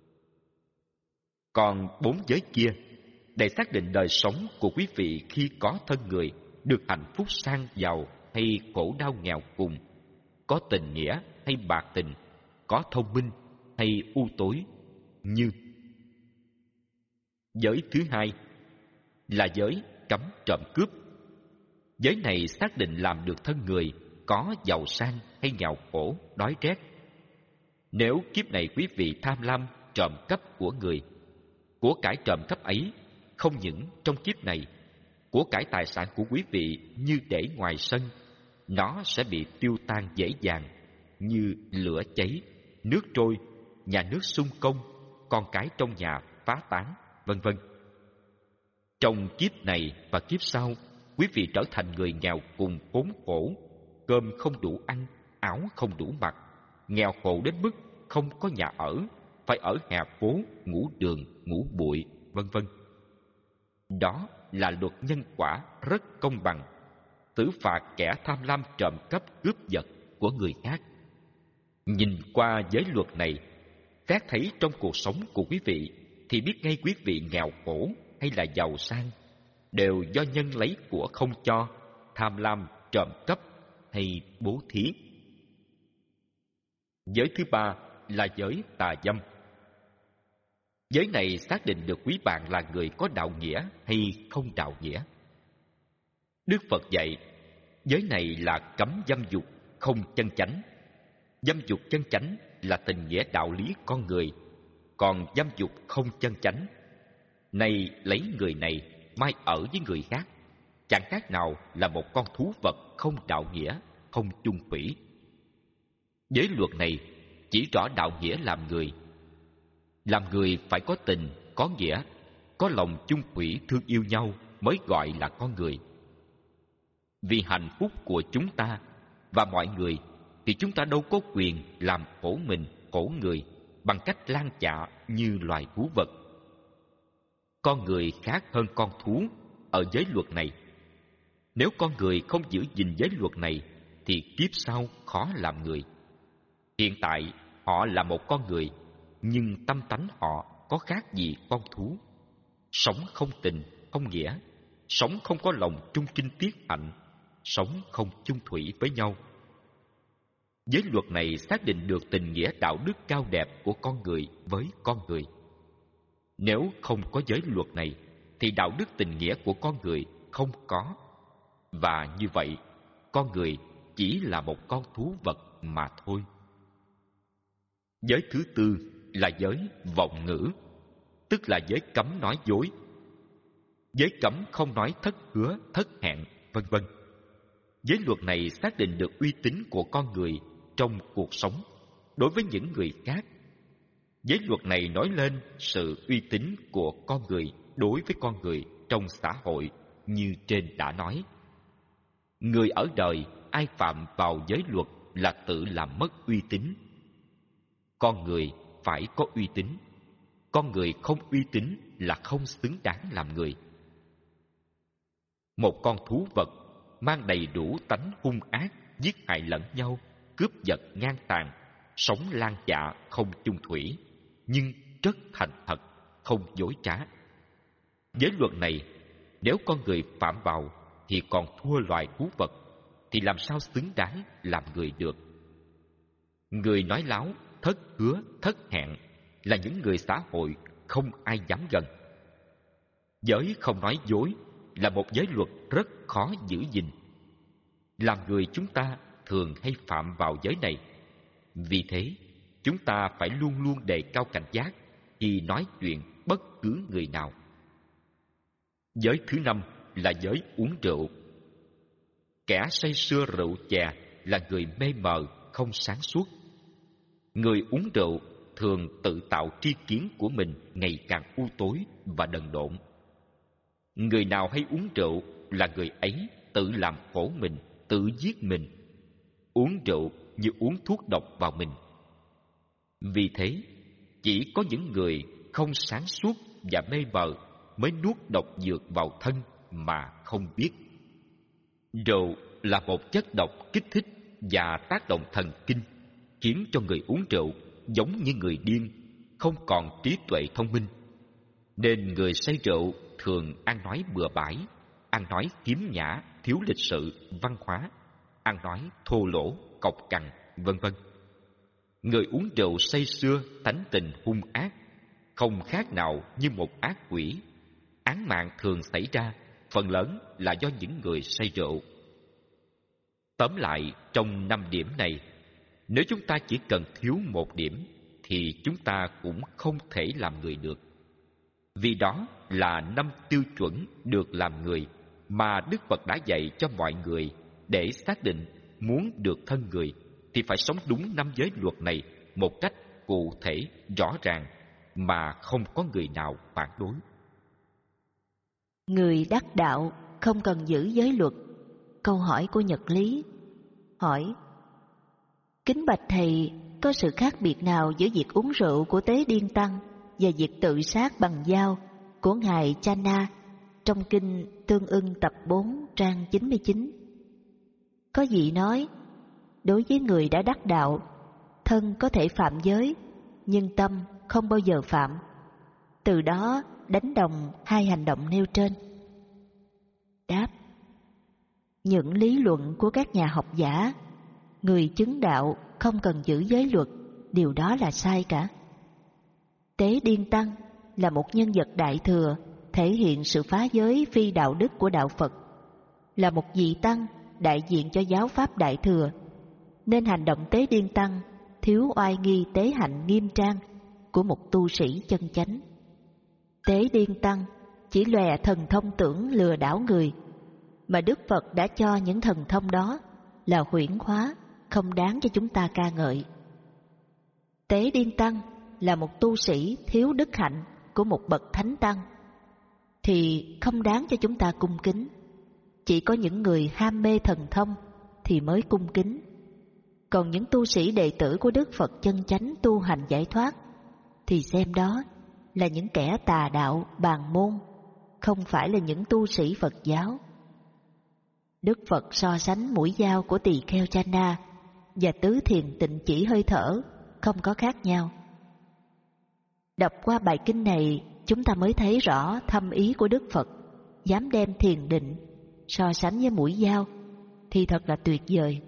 Còn bốn giới kia để xác định đời sống của quý vị khi có thân người được hạnh phúc sang giàu hay khổ đau nghèo cùng, có tình nghĩa hay bạc tình, có thông minh hay u tối, như giới thứ hai là giới cấm trộm cướp. Giới này xác định làm được thân người có giàu sang hay nghèo khổ, đói rét. Nếu kiếp này quý vị tham lam trộm cắp của người, của cải trộm cắp ấy không những trong kiếp này, của cải tài sản của quý vị như để ngoài sân, nó sẽ bị tiêu tan dễ dàng như lửa cháy, nước trôi, nhà nước xung công, con cái trong nhà phá tán, vân vân. Trong kiếp này và kiếp sau, quý vị trở thành người nghèo cùng khốn khổ, cơm không đủ ăn, áo không đủ mặc, nghèo khổ đến mức không có nhà ở, phải ở hè phố, ngủ đường, ngủ bụi, vân vân. Đó là luật nhân quả rất công bằng, xử phạt kẻ tham lam trộm cắp cướp giật của người khác. Nhìn qua giới luật này, xét thấy trong cuộc sống của quý vị thì biết ngay quý vị nghèo khổ hay là giàu sang đều do nhân lấy của không cho, tham lam, trộm cắp hay bố thí. Giới thứ ba là giới tà dâm. Giới này xác định được quý bạn là người có đạo nghĩa hay không đạo nghĩa. Đức Phật dạy, giới này là cấm dâm dục, không chân chánh. Dâm dục chân chánh là tình nghĩa đạo lý con người, còn dâm dục không chân chánh, nay lấy người này mai ở với người khác, chẳng khác nào là một con thú vật không đạo nghĩa, không chung thủy. Giới luật này chỉ rõ đạo nghĩa làm người. Làm người phải có tình, có nghĩa, có lòng chung thủy thương yêu nhau mới gọi là con người. Vì hạnh phúc của chúng ta và mọi người thì chúng ta đâu có quyền làm khổ mình, khổ người bằng cách lang chạ như loài thú vật. Con người khác hơn con thú ở giới luật này. Nếu con người không giữ gìn giới luật này thì kiếp sau khó làm người. Hiện tại họ là một con người, nhưng tâm tánh họ có khác gì con thú. Sống không tình, không nghĩa, sống không có lòng trung kinh tiết hạnh, sống không chung thủy với nhau. Giới luật này xác định được tình nghĩa đạo đức cao đẹp của con người với con người. Nếu không có giới luật này thì đạo đức tình nghĩa của con người không có. Và như vậy, con người chỉ là một con thú vật mà thôi. Giới thứ tư là giới vọng ngữ, tức là giới cấm nói dối. Giới cấm không nói thất hứa, thất hẹn, vân vân. Giới luật này xác định được uy tín của con người trong cuộc sống đối với những người khác. Giới luật này nói lên sự uy tín của con người đối với con người trong xã hội như trên đã nói. Người ở đời ai phạm vào giới luật là tự làm mất uy tín. Con người phải có uy tín. Con người không uy tín là không xứng đáng làm người. Một con thú vật mang đầy đủ tánh hung ác, giết hại lẫn nhau, cướp giật ngang tàn, sống lang dạ không chung thủy, nhưng rất thành thật, không dối trá. Giới luật này, nếu con người phạm vào thì còn thua loài thú vật, thì làm sao xứng đáng làm người được? Người nói láo, thất hứa, thất hẹn là những người xã hội không ai dám gần. Giới không nói dối là một giới luật rất khó giữ gìn. Làm người chúng ta thường hay phạm vào giới này. Vì thế, chúng ta phải luôn luôn đề cao cảnh giác khi nói chuyện bất cứ người nào. Giới thứ năm là giới uống rượu. Kẻ say sưa rượu chè là người mê mờ, không sáng suốt. Người uống rượu thường tự tạo tri kiến của mình ngày càng u tối và đần độn. Người nào hay uống rượu là người ấy tự làm khổ mình, tự giết mình. Uống rượu như uống thuốc độc vào mình. Vì thế, chỉ có những người không sáng suốt và mê mờ mới nuốt độc dược vào thân mà không biết. Rượu là một chất độc kích thích và tác động thần kinh, khiến cho người uống rượu giống như người điên, không còn trí tuệ thông minh. Nên người say rượu thường ăn nói bừa bãi, ăn nói khiếm nhã, thiếu lịch sự, văn hóa, ăn nói thô lỗ, cộc cằn, vân vân. Người uống rượu say sưa, tánh tình hung ác, không khác nào như một ác quỷ. Án mạng thường xảy ra, phần lớn là do những người say rượu. Tóm lại, trong năm điểm này, nếu chúng ta chỉ cần thiếu một điểm, thì chúng ta cũng không thể làm người được. Vì đó là năm tiêu chuẩn được làm người mà Đức Phật đã dạy cho mọi người để xác định muốn được thân người thì phải sống đúng năm giới luật này một cách cụ thể, rõ ràng mà không có người nào phản đối. Người đắc đạo không cần giữ giới luật. Câu hỏi của Nhật Lý hỏi: Kính bạch thầy, có sự khác biệt nào giữa việc uống rượu của Tế Điên Tăng và việc tự sát bằng dao của ngài Channa trong kinh Tương ưng tập bốn trang chín mươi chín. Có vị nói, đối với người đã đắc đạo, thân có thể phạm giới, nhưng tâm không bao giờ phạm. Từ đó đánh đồng hai hành động nêu trên. Đáp: những lý luận của các nhà học giả, người chứng đạo không cần giữ giới luật, điều đó là sai cả. Tế Điên Tăng là một nhân vật đại thừa, thể hiện sự phá giới phi đạo đức của đạo Phật, là một vị tăng đại diện cho giáo pháp đại thừa, nên hành động Tế Điên Tăng thiếu oai nghi tế hạnh nghiêm trang của một tu sĩ chân chánh. Tế Điên Tăng chỉ lòe thần thông tưởng lừa đảo người, mà Đức Phật đã cho những thần thông đó là huyễn hóa, không đáng cho chúng ta ca ngợi. Tế Điên Tăng là một tu sĩ thiếu đức hạnh của một bậc thánh tăng, thì không đáng cho chúng ta cung kính. Chỉ có những người ham mê thần thông thì mới cung kính. Còn những tu sĩ đệ tử của Đức Phật chân chánh tu hành giải thoát thì xem đó là những kẻ tà đạo bàn môn, không phải là những tu sĩ Phật giáo. Đức Phật so sánh mũi dao của tỳ kheo Channa và tứ thiền tịnh chỉ hơi thở không có khác nhau. Đọc qua bài kinh này, chúng ta mới thấy rõ thâm ý của Đức Phật. Dám đem thiền định so sánh với mũi dao thì thật là tuyệt vời.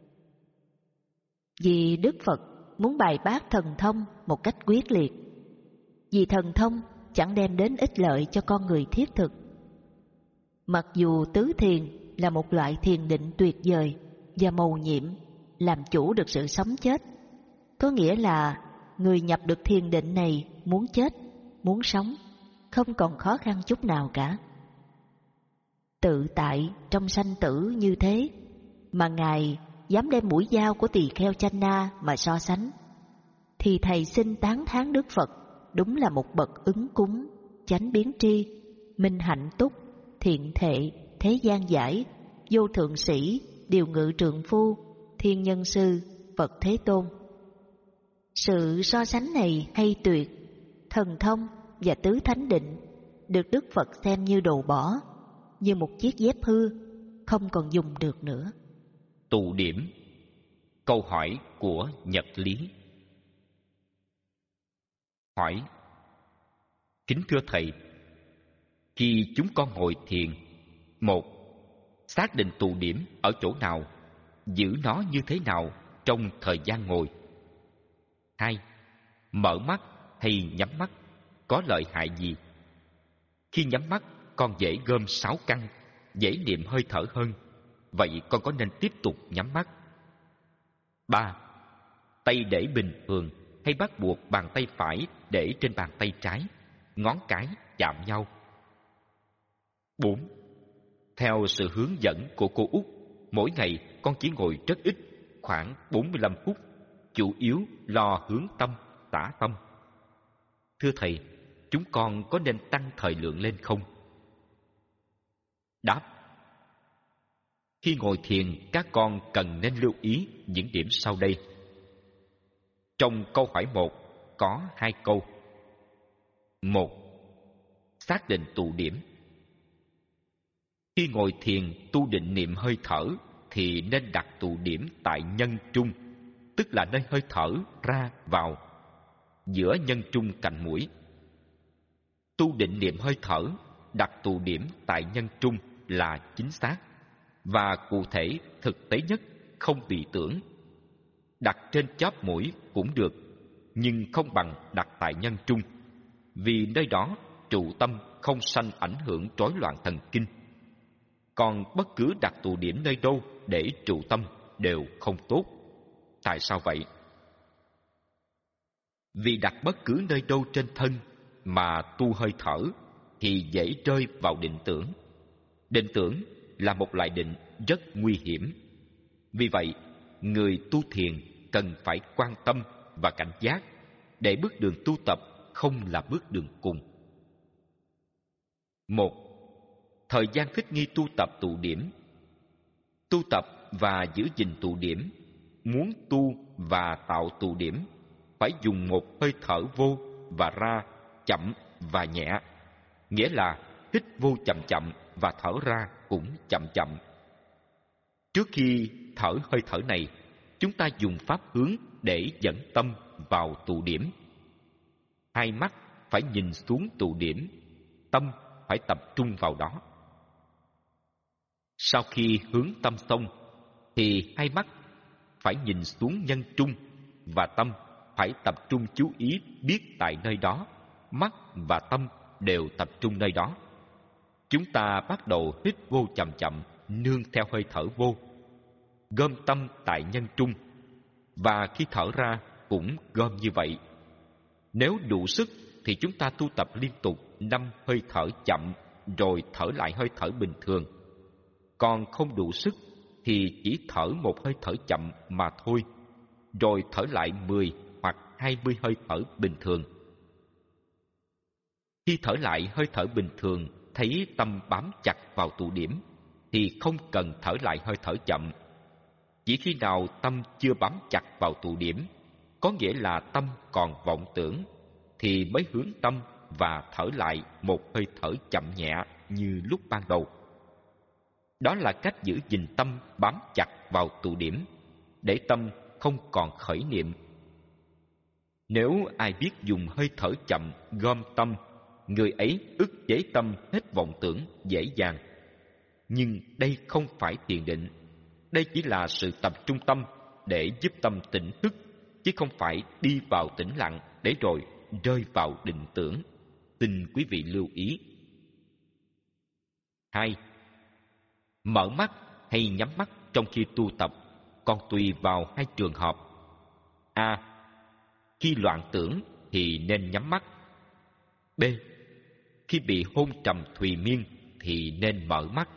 Vì Đức Phật muốn bài bác thần thông một cách quyết liệt. Vì thần thông chẳng đem đến ích lợi cho con người thiết thực. Mặc dù tứ thiền là một loại thiền định tuyệt vời và mầu nhiệm, làm chủ được sự sống chết, có nghĩa là người nhập được thiền định này muốn chết, muốn sống, không còn khó khăn chút nào cả. Tự tại trong sanh tử như thế mà Ngài dám đem mũi dao của tỳ kheo Channa mà so sánh, thì thầy xin tán thán Đức Phật đúng là một bậc ứng cúng, chánh biến tri, minh hạnh túc, thiện thệ, thế gian giải, vô thượng sĩ, điều ngự trượng phu, thiên nhân sư, Phật Thế Tôn. Sự so sánh này hay tuyệt. Thần thông và tứ thánh định được Đức Phật xem như đồ bỏ, như một chiếc dép hư, không còn dùng được nữa. Tụ điểm. Câu hỏi của Nhật Lý. Hỏi: kính thưa thầy, khi chúng con ngồi thiền, một, xác định tụ điểm ở chỗ nào, giữ nó như thế nào trong thời gian ngồi. Hai, mở mắt hay nhắm mắt có lợi hại gì? Khi nhắm mắt con dễ gom sáu căn, dễ niệm hơi thở hơn, vậy con có nên tiếp tục nhắm mắt? Ba, tay để bình thường hay bắt buộc bàn tay phải để trên bàn tay trái, ngón cái chạm nhau? Bốn, theo sự hướng dẫn của cô Út, mỗi ngày con chỉ ngồi rất ít, khoảng bốn mươi lăm phút, chủ yếu lo hướng tâm, tả tâm. Thưa thầy, chúng con có nên tăng thời lượng lên không? Đáp: khi ngồi thiền, các con cần nên lưu ý những điểm sau đây. Trong câu hỏi một có hai câu. Một, xác định tụ điểm. Khi ngồi thiền tu định niệm hơi thở thì nên đặt tụ điểm tại nhân trung, tức là nơi hơi thở ra vào, giữa nhân trung cạnh mũi. Tu định niệm hơi thở, đặt tụ điểm tại nhân trung là chính xác và cụ thể thực tế nhất, không bị tưởng. Đặt trên chóp mũi cũng được, nhưng không bằng đặt tại nhân trung, vì nơi đó trụ tâm không sanh ảnh hưởng rối loạn thần kinh. Còn bất cứ đặt tụ điểm nơi đâu để trụ tâm đều không tốt. Tại sao vậy? Vì đặt bất cứ nơi đâu trên thân mà tu hơi thở thì dễ rơi vào định tưởng. Định tưởng là một loại định rất nguy hiểm. Vì vậy, người tu thiền cần phải quan tâm và cảnh giác để bước đường tu tập không là bước đường cùng. Một, thời gian thích nghi tu tập tụ điểm. Tu tập và giữ gìn tụ điểm, muốn tu và tạo tụ điểm, phải dùng một hơi thở vô và ra chậm và nhẹ, nghĩa là hít vô chậm chậm và thở ra cũng chậm chậm. Trước khi thở hơi thở này, chúng ta dùng pháp hướng để dẫn tâm vào tụ điểm. Hai mắt phải nhìn xuống tụ điểm, tâm phải tập trung vào đó. Sau khi hướng tâm xong, thì hai mắt phải nhìn xuống nhân trung và tâm phải tập trung chú ý biết tại nơi đó, mắt và tâm đều tập trung nơi đó. Chúng ta bắt đầu hít vô chậm chậm, nương theo hơi thở vô, gom tâm tại nhân trung, và khi thở ra cũng gom như vậy. Nếu đủ sức thì chúng ta tu tập liên tục năm hơi thở chậm rồi thở lại hơi thở bình thường. Còn không đủ sức thì chỉ thở một hơi thở chậm mà thôi, rồi thở lại mười hoặc hai mươi hơi thở bình thường. Khi thở lại hơi thở bình thường, thấy tâm bám chặt vào tụ điểm, thì không cần thở lại hơi thở chậm. Chỉ khi nào tâm chưa bám chặt vào tụ điểm, có nghĩa là tâm còn vọng tưởng, thì mới hướng tâm và thở lại một hơi thở chậm nhẹ như lúc ban đầu. Đó là cách giữ gìn tâm bám chặt vào tụ điểm, để tâm không còn khởi niệm. Nếu ai biết dùng hơi thở chậm gom tâm, người ấy ức chế tâm hết vọng tưởng dễ dàng. Nhưng đây không phải thiền định, đây chỉ là sự tập trung tâm để giúp tâm tỉnh thức, chứ không phải đi vào tĩnh lặng để rồi rơi vào định tưởng. Xin quý vị lưu ý. Hai, mở mắt hay nhắm mắt trong khi tu tập còn tùy vào hai trường hợp. A. Khi loạn tưởng thì nên nhắm mắt. B. Khi bị hôn trầm thùy miên thì nên mở mắt.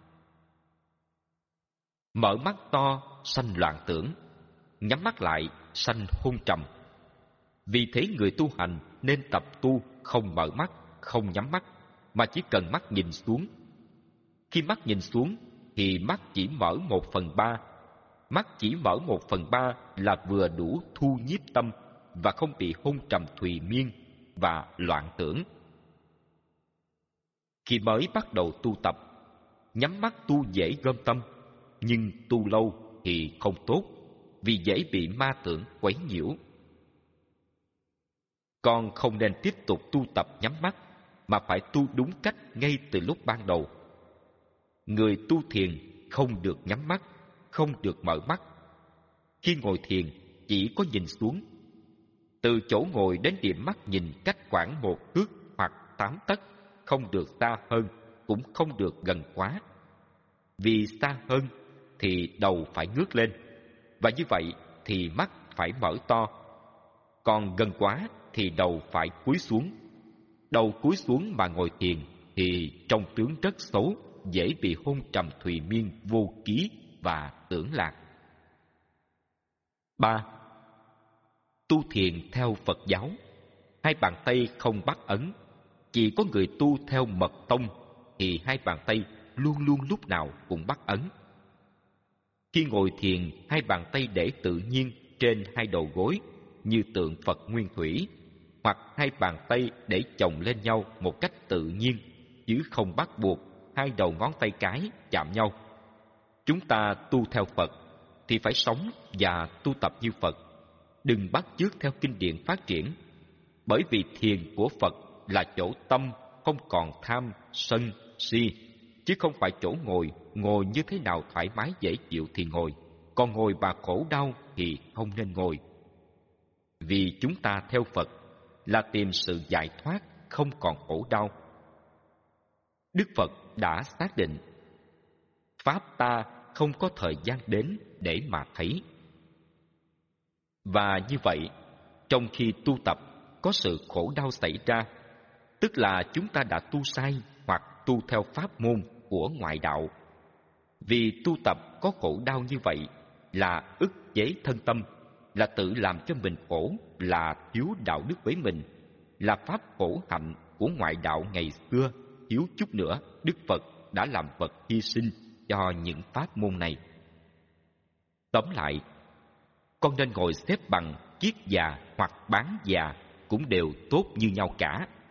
Mở mắt to sanh loạn tưởng, nhắm mắt lại sanh hôn trầm. Vì thế người tu hành nên tập tu không mở mắt, không nhắm mắt, mà chỉ cần mắt nhìn xuống. Khi mắt nhìn xuống thì mắt chỉ mở một phần ba. Mắt chỉ mở một phần ba là vừa đủ thu nhiếp tâm và không bị hôn trầm thùy miên và loạn tưởng. Khi mới bắt đầu tu tập, nhắm mắt tu dễ gom tâm, nhưng tu lâu thì không tốt, vì dễ bị ma tưởng quấy nhiễu. Con không nên tiếp tục tu tập nhắm mắt, mà phải tu đúng cách ngay từ lúc ban đầu. Người tu thiền không được nhắm mắt, không được mở mắt. Khi ngồi thiền, chỉ có nhìn xuống. Từ chỗ ngồi đến điểm mắt nhìn cách khoảng một thước hoặc tám tấc, không được xa hơn, cũng không được gần quá. Vì xa hơn thì đầu phải ngước lên, và như vậy thì mắt phải mở to. Còn gần quá thì đầu phải cúi xuống. Đầu cúi xuống mà ngồi thiền thì trong tướng rất xấu, dễ bị hôn trầm thùy miên vô ký và tưởng lạc. Ba. Tu thiền theo Phật giáo, hai bàn tay không bắt ấn. Chỉ có người tu theo mật tông thì hai bàn tay luôn luôn lúc nào cũng bắt ấn. Khi ngồi thiền, hai bàn tay để tự nhiên trên hai đầu gối như tượng Phật nguyên thủy, hoặc hai bàn tay để chồng lên nhau một cách tự nhiên, chứ không bắt buộc hai đầu ngón tay cái chạm nhau. Chúng ta tu theo Phật thì phải sống và tu tập như Phật, đừng bắt chước theo kinh điển phát triển. Bởi vì thiền của Phật là chỗ tâm không còn tham, sân, si, chứ không phải chỗ ngồi, ngồi như thế nào thoải mái dễ chịu thì ngồi, còn ngồi mà khổ đau thì không nên ngồi. Vì chúng ta theo Phật là tìm sự giải thoát, không còn khổ đau. Đức Phật đã xác định, Pháp ta không có thời gian đến để mà thấy. Và như vậy, trong khi tu tập có sự khổ đau xảy ra, tức là chúng ta đã tu sai hoặc tu theo pháp môn của ngoại đạo. Vì tu tập có khổ đau như vậy là ức chế thân tâm, là tự làm cho mình khổ, là thiếu đạo đức với mình, là pháp khổ hạnh của ngoại đạo ngày xưa. Thiếu chút nữa, Đức Phật đã làm vật hy sinh cho những pháp môn này. Tóm lại, con nên ngồi xếp bằng, kiết già hoặc bán già cũng đều tốt như nhau cả.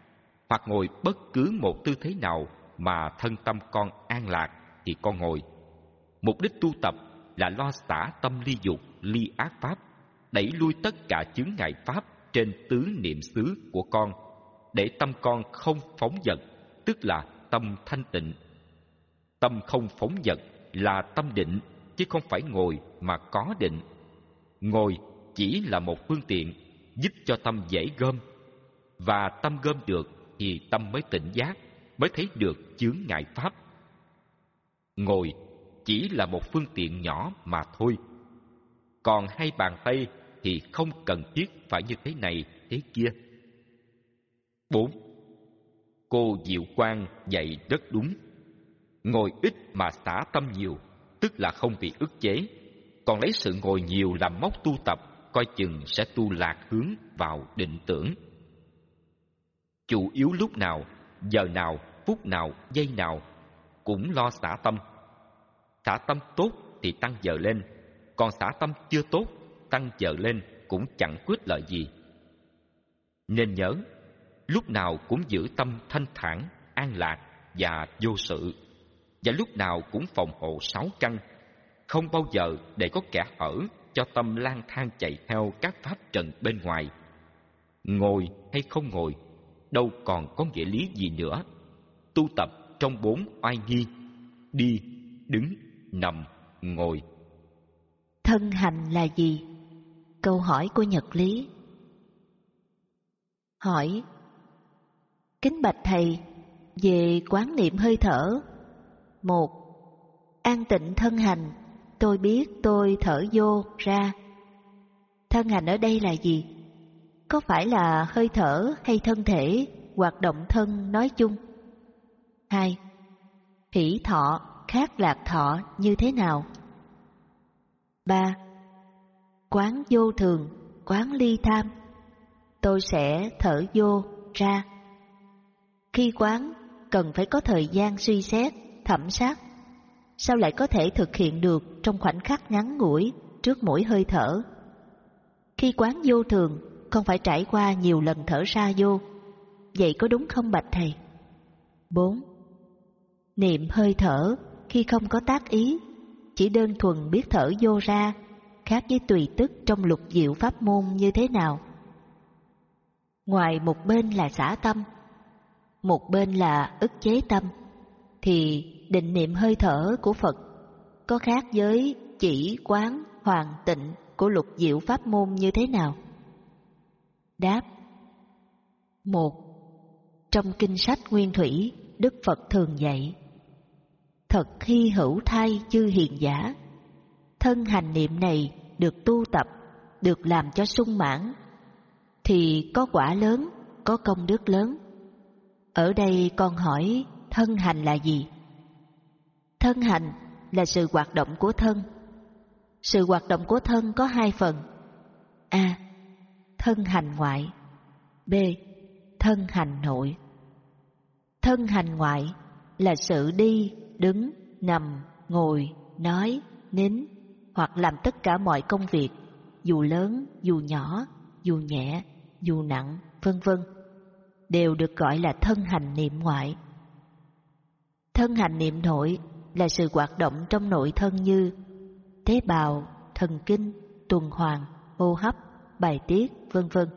hoặc ngồi bất cứ một tư thế nào mà thân tâm con an lạc thì con ngồi. Mục đích tu tập là lo xả tâm ly dục, ly ác pháp, đẩy lui tất cả chướng ngại pháp trên tứ niệm xứ của con, để tâm con không phóng dật, tức là tâm thanh tịnh. Tâm không phóng dật là tâm định, chứ không phải ngồi mà có định. Ngồi chỉ là một phương tiện giúp cho tâm dễ gom, và tâm gom được thì tâm mới tỉnh giác, mới thấy được chướng ngại pháp. Ngồi chỉ là một phương tiện nhỏ mà thôi. Còn hai bàn tay thì không cần thiết phải như thế này, thế kia. Bốn. Cô Diệu Quang dạy rất đúng. Ngồi ít mà xả tâm nhiều, tức là không bị ức chế. Còn lấy sự ngồi nhiều làm mốc tu tập, coi chừng sẽ tu lạc hướng vào định tưởng. Chủ yếu lúc nào, giờ nào, phút nào, giây nào cũng lo xả tâm. Xả tâm tốt thì tăng giờ lên, còn xả tâm chưa tốt, tăng giờ lên cũng chẳng quyết lợi gì. Nên nhớ, lúc nào cũng giữ tâm thanh thản, an lạc và vô sự, và lúc nào cũng phòng hộ sáu căn, không bao giờ để có kẻ hở cho tâm lang thang chạy theo các pháp trần bên ngoài. Ngồi hay không ngồi, đâu còn có nghĩa lý gì nữa. Tu tập trong bốn oai nghi: đi, đứng, nằm, ngồi. Thân hành là gì? Câu hỏi của Nhật Lý. Hỏi: kính bạch thầy, về quán niệm hơi thở. Một. An tịnh thân hành, tôi biết tôi thở vô, ra. Thân hành ở đây là gì? Có phải là hơi thở hay thân thể, hoạt động thân nói chung? Hai. Hỷ thọ khác lạc thọ như thế nào? Ba. Quán vô thường, quán ly tham, tôi sẽ thở vô, ra. Khi quán, cần phải có thời gian suy xét, thẩm sát. Sao lại có thể thực hiện được trong khoảnh khắc ngắn ngủi trước mỗi hơi thở? Khi quán vô thường, không phải trải qua nhiều lần thở ra vô. Vậy có đúng không bạch thầy? Bốn. Niệm hơi thở khi không có tác ý, chỉ đơn thuần biết thở vô ra, khác với tùy tức trong lục diệu pháp môn như thế nào? Ngoài một bên là xả tâm, một bên là ức chế tâm, thì định niệm hơi thở của Phật có khác với chỉ quán hoàn tịnh của lục diệu pháp môn như thế nào? Đáp: Một. Trong kinh sách Nguyên Thủy, Đức Phật thường dạy: thật hy hữu thay chư hiền giả, thân hành niệm này được tu tập, được làm cho sung mãn, thì có quả lớn, có công đức lớn. Ở đây con hỏi thân hành là gì? Thân hành là sự hoạt động của thân. Sự hoạt động của thân có hai phần: A. Thân hành ngoại. B. Thân hành nội. Thân hành ngoại là sự đi, đứng, nằm, ngồi, nói, nín, hoặc làm tất cả mọi công việc, dù lớn, dù nhỏ, dù nhẹ, dù nặng, vân vân, đều được gọi là thân hành niệm ngoại. Thân hành niệm nội là sự hoạt động trong nội thân như tế bào, thần kinh, tuần hoàn, hô hấp, bài tiết, vân vân.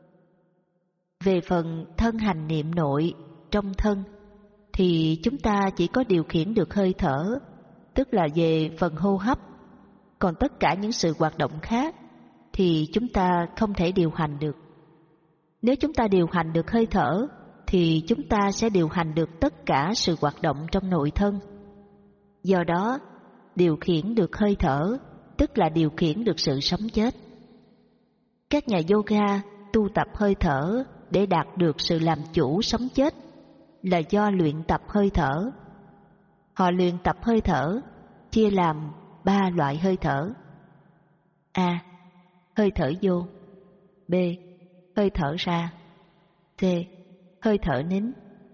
Về phần thân hành niệm nội trong thân thì chúng ta chỉ có điều khiển được hơi thở, tức là về phần hô hấp. Còn tất cả những sự hoạt động khác thì chúng ta không thể điều hành được. Nếu chúng ta điều hành được hơi thở thì chúng ta sẽ điều hành được tất cả sự hoạt động trong nội thân. Do đó, điều khiển được hơi thở tức là điều khiển được sự sống chết. Các nhà yoga tu tập hơi thở để đạt được sự làm chủ sống chết là do luyện tập hơi thở. Họ luyện tập hơi thở chia làm ba loại hơi thở: A. Hơi thở vô. B. Hơi thở ra. C. Hơi thở nín.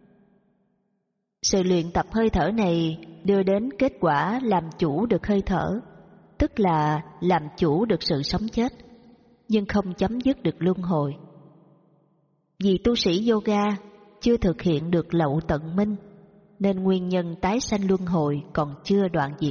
Sự luyện tập hơi thở này đưa đến kết quả làm chủ được hơi thở, tức là làm chủ được sự sống chết, nhưng không chấm dứt được luân hồi. Vì tu sĩ yoga chưa thực hiện được lậu tận minh, nên nguyên nhân tái sanh luân hồi còn chưa đoạn diệt.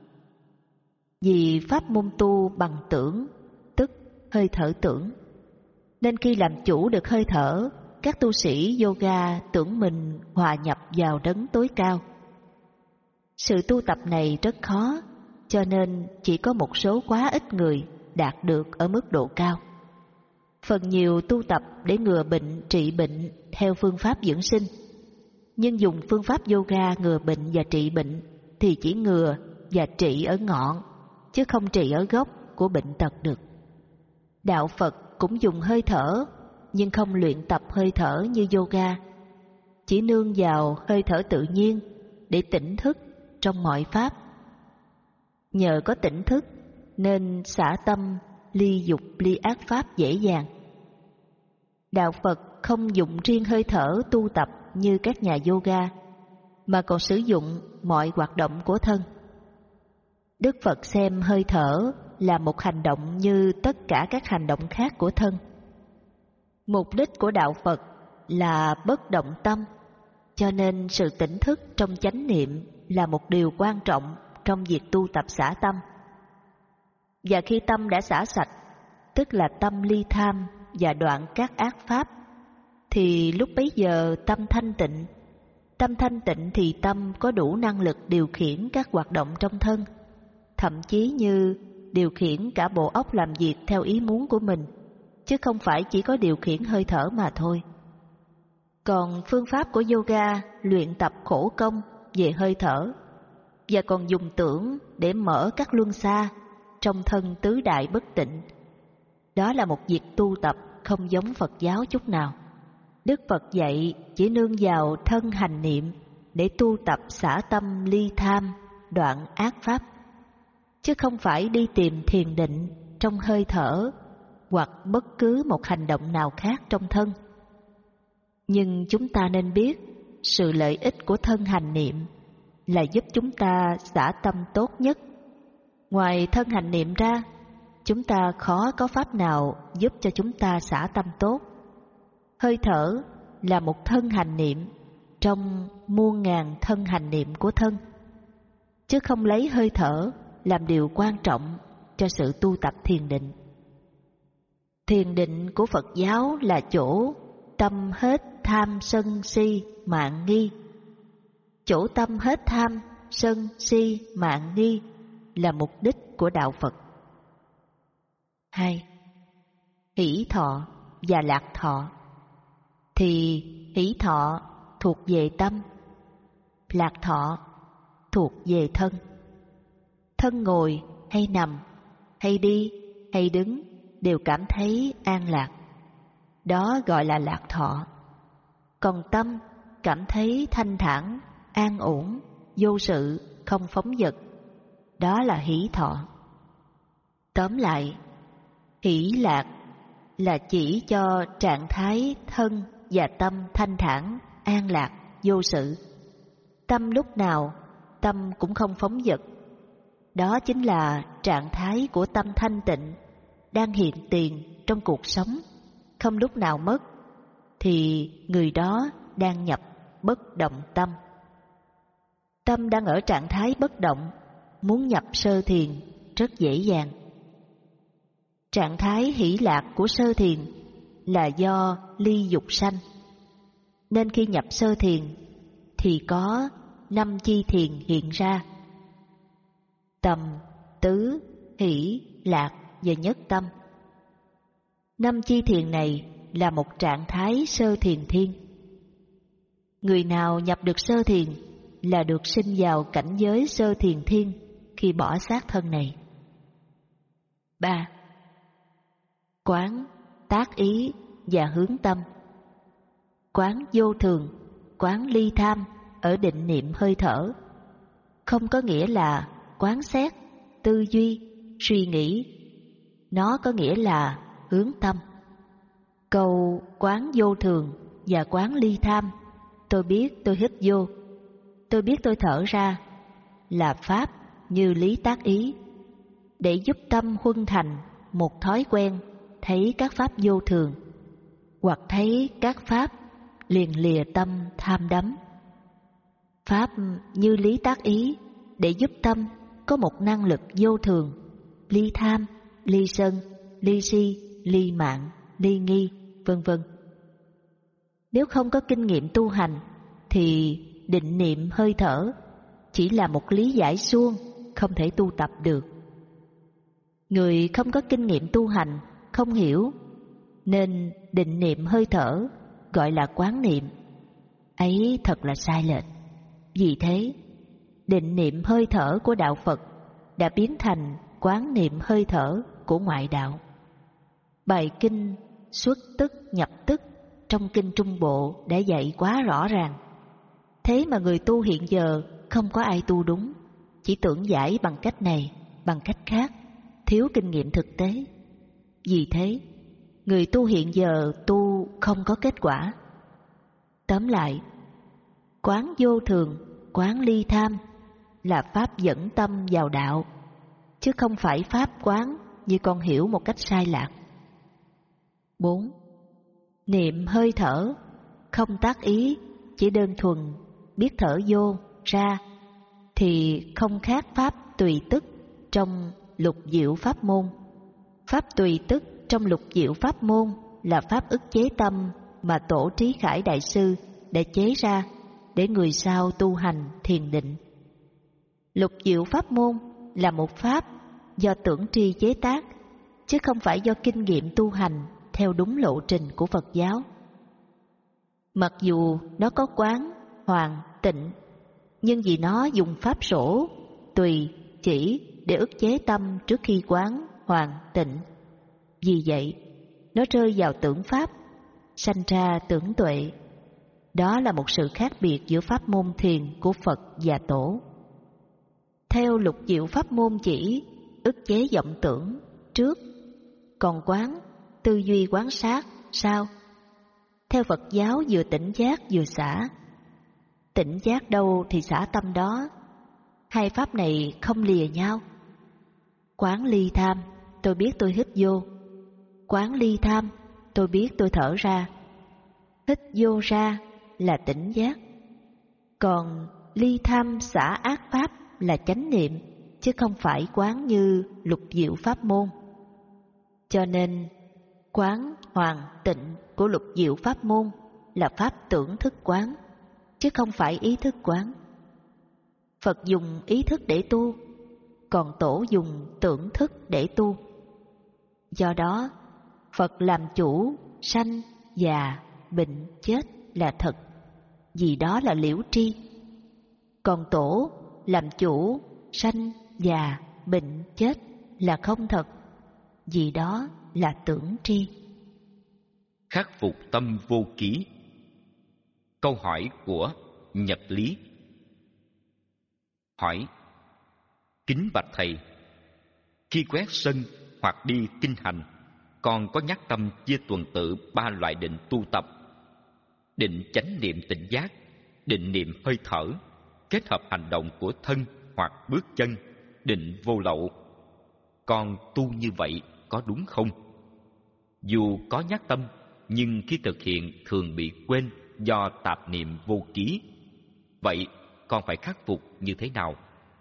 Vì pháp môn tu bằng tưởng, tức hơi thở tưởng, nên khi làm chủ được hơi thở, các tu sĩ yoga tưởng mình hòa nhập vào đấng tối cao. Sự tu tập này rất khó, cho nên chỉ có một số quá ít người đạt được ở mức độ cao. Phần nhiều tu tập để ngừa bệnh, trị bệnh theo phương pháp dưỡng sinh, nhưng dùng phương pháp yoga ngừa bệnh và trị bệnh thì chỉ ngừa và trị ở ngọn, chứ không trị ở gốc của bệnh tật được. Đạo Phật cũng dùng hơi thở, nhưng không luyện tập hơi thở như yoga, chỉ nương vào hơi thở tự nhiên để tỉnh thức trong mọi pháp. Nhờ có tỉnh thức nên xả tâm, ly dục ly ác pháp dễ dàng. Đạo Phật không dùng riêng hơi thở tu tập như các nhà yoga, mà còn sử dụng mọi hoạt động của thân. Đức Phật xem hơi thở là một hành động như tất cả các hành động khác của thân. Mục đích của Đạo Phật là bất động tâm, cho nên sự tỉnh thức trong chánh niệm là một điều quan trọng trong việc tu tập xả tâm. Và khi tâm đã xả sạch, tức là tâm ly tham và đoạn các ác pháp, thì lúc bấy giờ tâm thanh tịnh. Tâm thanh tịnh thì tâm có đủ năng lực điều khiển các hoạt động trong thân, thậm chí như điều khiển cả bộ óc làm việc theo ý muốn của mình, chứ không phải chỉ có điều khiển hơi thở mà thôi. Còn phương pháp của yoga luyện tập khổ công về hơi thở, và còn dùng tưởng để mở các luân xa trong thân tứ đại bất tịnh. Đó là một việc tu tập không giống Phật giáo chút nào. Đức Phật dạy chỉ nương vào thân hành niệm để tu tập xả tâm ly tham, đoạn ác pháp, chứ không phải đi tìm thiền định trong hơi thở hoặc bất cứ một hành động nào khác trong thân. Nhưng chúng ta nên biết, sự lợi ích của thân hành niệm là giúp chúng ta xả tâm tốt nhất. Ngoài thân hành niệm ra, chúng ta khó có pháp nào giúp cho chúng ta xả tâm tốt. Hơi thở là một thân hành niệm trong muôn ngàn thân hành niệm của thân, chứ không lấy hơi thở làm điều quan trọng cho sự tu tập thiền định. Thiền định của Phật giáo là chỗ tâm hết tham sân si mạn nghi. Chỗ tâm hết tham sân si mạn nghi là mục đích của đạo Phật. Hai, hỷ thọ và lạc thọ. Thì hỷ thọ thuộc về tâm, lạc thọ thuộc về thân. Thân ngồi hay nằm, hay đi hay đứng đều cảm thấy an lạc, đó gọi là lạc thọ. Còn tâm cảm thấy thanh thản, an ổn, vô sự, không phóng dật, đó là hỷ thọ. Tóm lại, hỷ lạc là chỉ cho trạng thái thân và tâm thanh thản, an lạc, vô sự. Tâm lúc nào tâm cũng không phóng dật. Đó chính là trạng thái của tâm thanh tịnh đang hiện tiền trong cuộc sống, không lúc nào mất, thì người đó đang nhập bất động tâm. Tâm đang ở trạng thái bất động, muốn nhập sơ thiền rất dễ dàng. Trạng thái hỷ lạc của sơ thiền là do ly dục sanh, nên khi nhập sơ thiền thì có năm chi thiền hiện ra: tầm, tứ, hỷ, lạc và nhất tâm. Năm chi thiền này là một trạng thái sơ thiền thiên. Người nào nhập được sơ thiền là được sinh vào cảnh giới sơ thiền thiên khi bỏ xác thân này. Ba, quán, tác ý và hướng tâm. Quán vô thường, quán ly tham ở định niệm hơi thở, không có nghĩa là quán xét, tư duy, suy nghĩ. Nó có nghĩa là hướng tâm. Câu quán vô thường và quán ly tham, tôi biết tôi hít vô, tôi biết tôi thở ra, là pháp như lý tác ý, để giúp tâm huân thành một thói quen thấy các pháp vô thường, hoặc thấy các pháp liền lìa tâm tham đắm. Pháp như lý tác ý, để giúp tâm có một năng lực vô thường, ly tham, ly sân, ly si, ly mạng, ly nghi, vân vân. Nếu không có kinh nghiệm tu hành thì định niệm hơi thở chỉ là một lý giải suông, không thể tu tập được. Người không có kinh nghiệm tu hành không hiểu, nên định niệm hơi thở gọi là quán niệm. Ấy thật là sai lệch. Vì thế, định niệm hơi thở của đạo Phật đã biến thành quán niệm hơi thở của ngoại đạo. Bài kinh xuất tức nhập tức trong kinh Trung Bộ đã dạy quá rõ ràng. Thế mà người tu hiện giờ không có ai tu đúng, chỉ tưởng giải bằng cách này, bằng cách khác, thiếu kinh nghiệm thực tế. Vì thế, người tu hiện giờ tu không có kết quả. Tóm lại, quán vô thường, quán ly tham là pháp dẫn tâm vào đạo, chứ không phải pháp quán như con hiểu một cách sai lạc. Bốn. Niệm hơi thở, không tác ý, chỉ đơn thuần biết thở vô, ra, thì không khác pháp tùy tức trong lục diệu pháp môn. Pháp tùy tức trong lục diệu pháp môn là pháp ức chế tâm mà Tổ Trí Khải Đại Sư đã chế ra để người sau tu hành thiền định. Lục diệu pháp môn là một pháp do tưởng tri chế tác, chứ không phải do kinh nghiệm tu hành theo đúng lộ trình của Phật giáo. Mặc dù nó có quán, hoàn, tịnh, nhưng vì nó dùng pháp sổ, tùy, chỉ để ức chế tâm trước khi quán, hoàn, tịnh. Vì vậy, nó rơi vào tưởng pháp, sanh ra tưởng tuệ. Đó là một sự khác biệt giữa pháp môn thiền của Phật và Tổ. Theo lục diệu pháp môn chỉ ức chế vọng tưởng trước, còn quán, tư duy quán sát sau. Theo Phật giáo vừa tỉnh giác vừa xả. Tỉnh giác đâu thì xả tâm đó. Hai pháp này không lìa nhau. Quán ly tham, tôi biết tôi hít vô. Quán ly tham, tôi biết tôi thở ra. Hít vô ra là tỉnh giác. Còn ly tham xả ác pháp là chánh niệm, chứ không phải quán như lục diệu pháp môn. Cho nên quán hoàn tịnh của lục diệu pháp môn là pháp tưởng thức quán, chứ không phải ý thức quán. Phật dùng ý thức để tu, còn Tổ dùng tưởng thức để tu. Do đó, Phật làm chủ sanh, già, bệnh, chết là thật, vì đó là liễu tri. Còn Tổ làm chủ sanh, già, bệnh, chết là không thật, vì đó là tưởng tri. Khắc phục tâm vô ký. Câu hỏi của Nhật Lý. Hỏi: Kính bạch thầy, khi quét sân hoặc đi kinh hành, con có nhắc tâm chia tuần tự ba loại định tu tập: định chánh niệm tỉnh giác, định niệm hơi thở, kết hợp hành động của thân hoặc bước chân, định vô lậu. Con tu như vậy có đúng không? Dù có nhắc tâm, nhưng khi thực hiện thường bị quên do tạp niệm vô ký. Vậy con phải khắc phục như thế nào?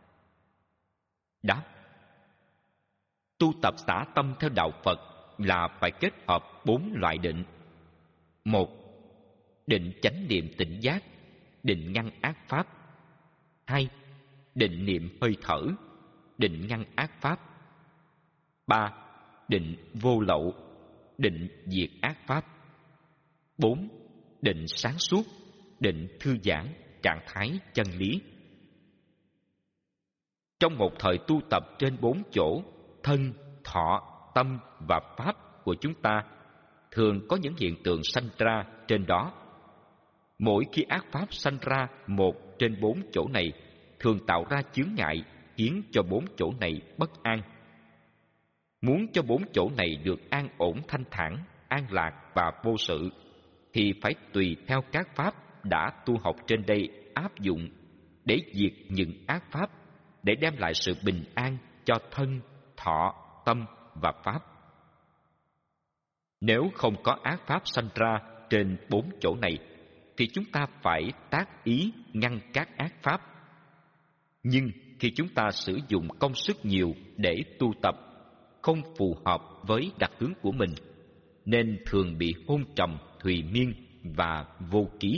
Đáp: Tu tập xả tâm theo đạo Phật là phải kết hợp bốn loại định. Một, định chánh niệm tỉnh giác, định ngăn ác pháp. Hai, định niệm hơi thở, định ngăn ác pháp. Ba, định vô lậu, định diệt ác pháp. Bốn, định sáng suốt, định thư giãn, trạng thái chân lý. Trong một thời tu tập trên bốn chỗ thân, thọ, tâm và pháp của chúng ta, thường có những hiện tượng sanh ra trên đó. Mỗi khi ác pháp sanh ra một trên bốn chỗ này, thường tạo ra chướng ngại, khiến cho bốn chỗ này bất an. Muốn cho bốn chỗ này được an ổn thanh thản, an lạc và vô sự, thì phải tùy theo các pháp đã tu học trên đây áp dụng để diệt những ác pháp, để đem lại sự bình an cho thân, thọ, tâm và pháp. Nếu không có ác pháp sanh ra trên bốn chỗ này, thì chúng ta phải tác ý ngăn các ác pháp. Nhưng khi chúng ta sử dụng công sức nhiều để tu tập, không phù hợp với đặc tướng của mình, nên thường bị hôn trầm, thùy miên và vô ký.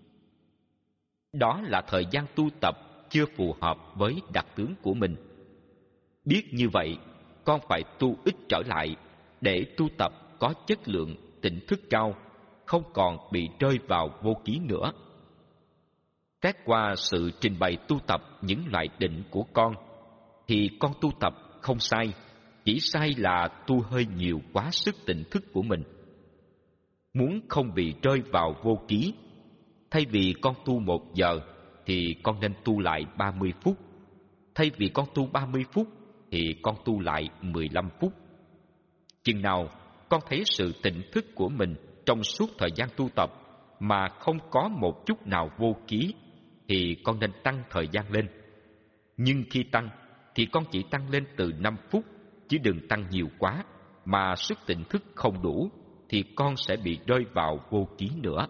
Đó là thời gian tu tập chưa phù hợp với đặc tướng của mình. Biết như vậy, con phải tu ít trở lại để tu tập có chất lượng tỉnh thức cao, không còn bị rơi vào vô ký nữa. Xét qua sự trình bày tu tập những loại định của con, thì con tu tập không sai, chỉ sai là tu hơi nhiều quá sức tỉnh thức của mình. Muốn không bị rơi vào vô ký, thay vì con tu một giờ, thì con nên tu lại ba mươi phút. Thay vì con tu ba mươi phút, thì con tu lại mười lăm phút. Chừng nào con thấy sự tỉnh thức của mình trong suốt thời gian tu tập mà không có một chút nào vô ký, thì con nên tăng thời gian lên. Nhưng khi tăng, thì con chỉ tăng lên từ năm phút, chứ đừng tăng nhiều quá, mà sức tỉnh thức không đủ, thì con sẽ bị rơi vào vô ký nữa.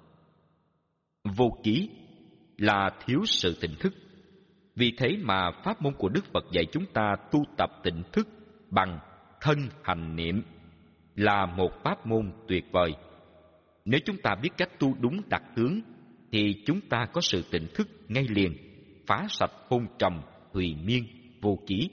Vô ký là thiếu sự tỉnh thức. Vì thế mà pháp môn của Đức Phật dạy chúng ta tu tập tỉnh thức bằng thân hành niệm là một pháp môn tuyệt vời. Nếu chúng ta biết cách tu đúng đặc tướng, thì chúng ta có sự tỉnh thức ngay liền, phá sạch hôn trầm, thùy miên, vô ký.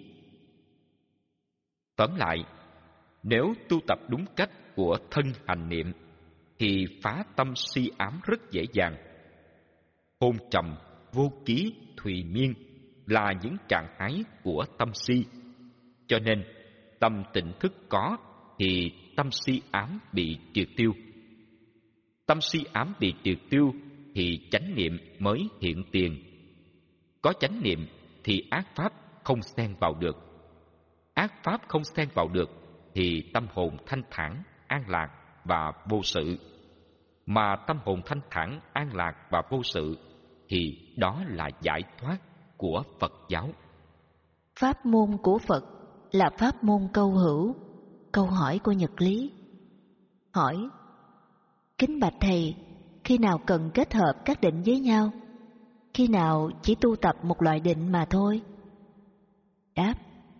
Tóm lại, nếu tu tập đúng cách của thân hành niệm, thì phá tâm si ám rất dễ dàng. Hôn trầm, vô ký, thùy miên là những trạng thái của tâm si. Cho nên, tâm tỉnh thức có, thì tâm si ám bị triệt tiêu. Tâm si ám bị triệt tiêu, thì chánh niệm mới hiện tiền. Có chánh niệm, thì ác pháp không xen vào được. Ác pháp không xen vào được, thì tâm hồn thanh thản, an lạc và vô sự. Mà tâm hồn thanh thản, an lạc và vô sự, thì đó là giải thoát của Phật giáo. Pháp môn của Phật là pháp môn câu hữu. Câu hỏi của Nhật Lý. Hỏi: kính bạch thầy, khi nào cần kết hợp các định với nhau? Khi nào chỉ tu tập một loại định mà thôi? Đáp: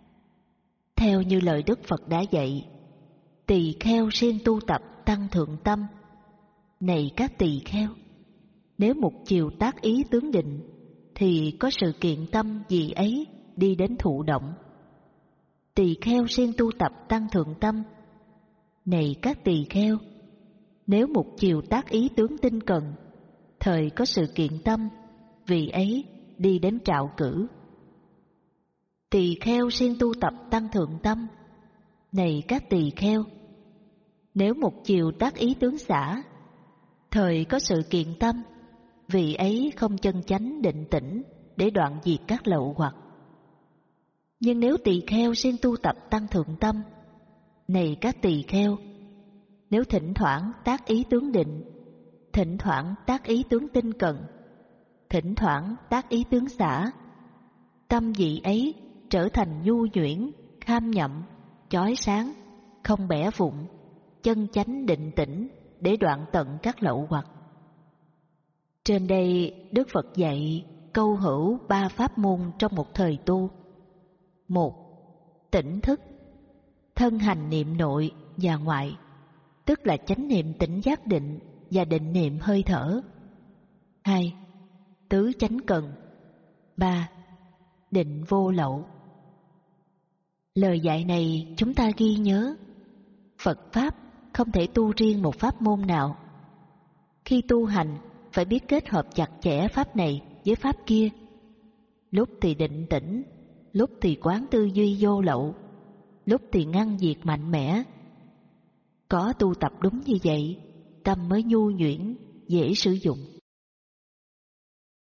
theo như lời Đức Phật đã dạy, tỳ kheo siêng tu tập tăng thượng tâm. Này các tỳ kheo, nếu một chiều tác ý tướng định, thì có sự kiện tâm gì ấy đi đến thụ động. Tỳ kheo siêng tu tập tăng thượng tâm. Này các tỳ kheo, nếu một chiều tác ý tướng tinh cần, thời có sự kiện tâm, vì ấy đi đến trạo cử. Tỳ kheo siêng tu tập tăng thượng tâm. Này các tỳ kheo, nếu một chiều tác ý tướng xả, thời có sự kiện tâm, vì ấy không chân chánh định tĩnh để đoạn diệt các lậu hoặc. Nhưng nếu tỳ kheo siêng tu tập tăng thượng tâm, này các tỳ kheo, nếu thỉnh thoảng tác ý tướng định, thỉnh thoảng tác ý tướng tinh cần, thỉnh thoảng tác ý tướng xả, tâm vị ấy trở thành nhu nhuyễn, kham nhậm, chói sáng, không bẻ vụn, chân chánh định tĩnh để đoạn tận các lậu hoặc. Trên đây Đức Phật dạy câu hữu ba pháp môn trong một thời tu. Một, tỉnh thức, thân hành niệm nội và ngoại, tức là chánh niệm tỉnh giác định và định niệm hơi thở. Hai, tứ chánh cần. Ba, định vô lậu. Lời dạy này chúng ta ghi nhớ, Phật Pháp không thể tu riêng một pháp môn nào. Khi tu hành phải biết kết hợp chặt chẽ pháp này với pháp kia. Lúc thì định tĩnh, lúc thì quán tư duy vô lậu, lúc thì ngăn diệt mạnh mẽ. Có tu tập đúng như vậy, tâm mới nhu nhuyễn, dễ sử dụng.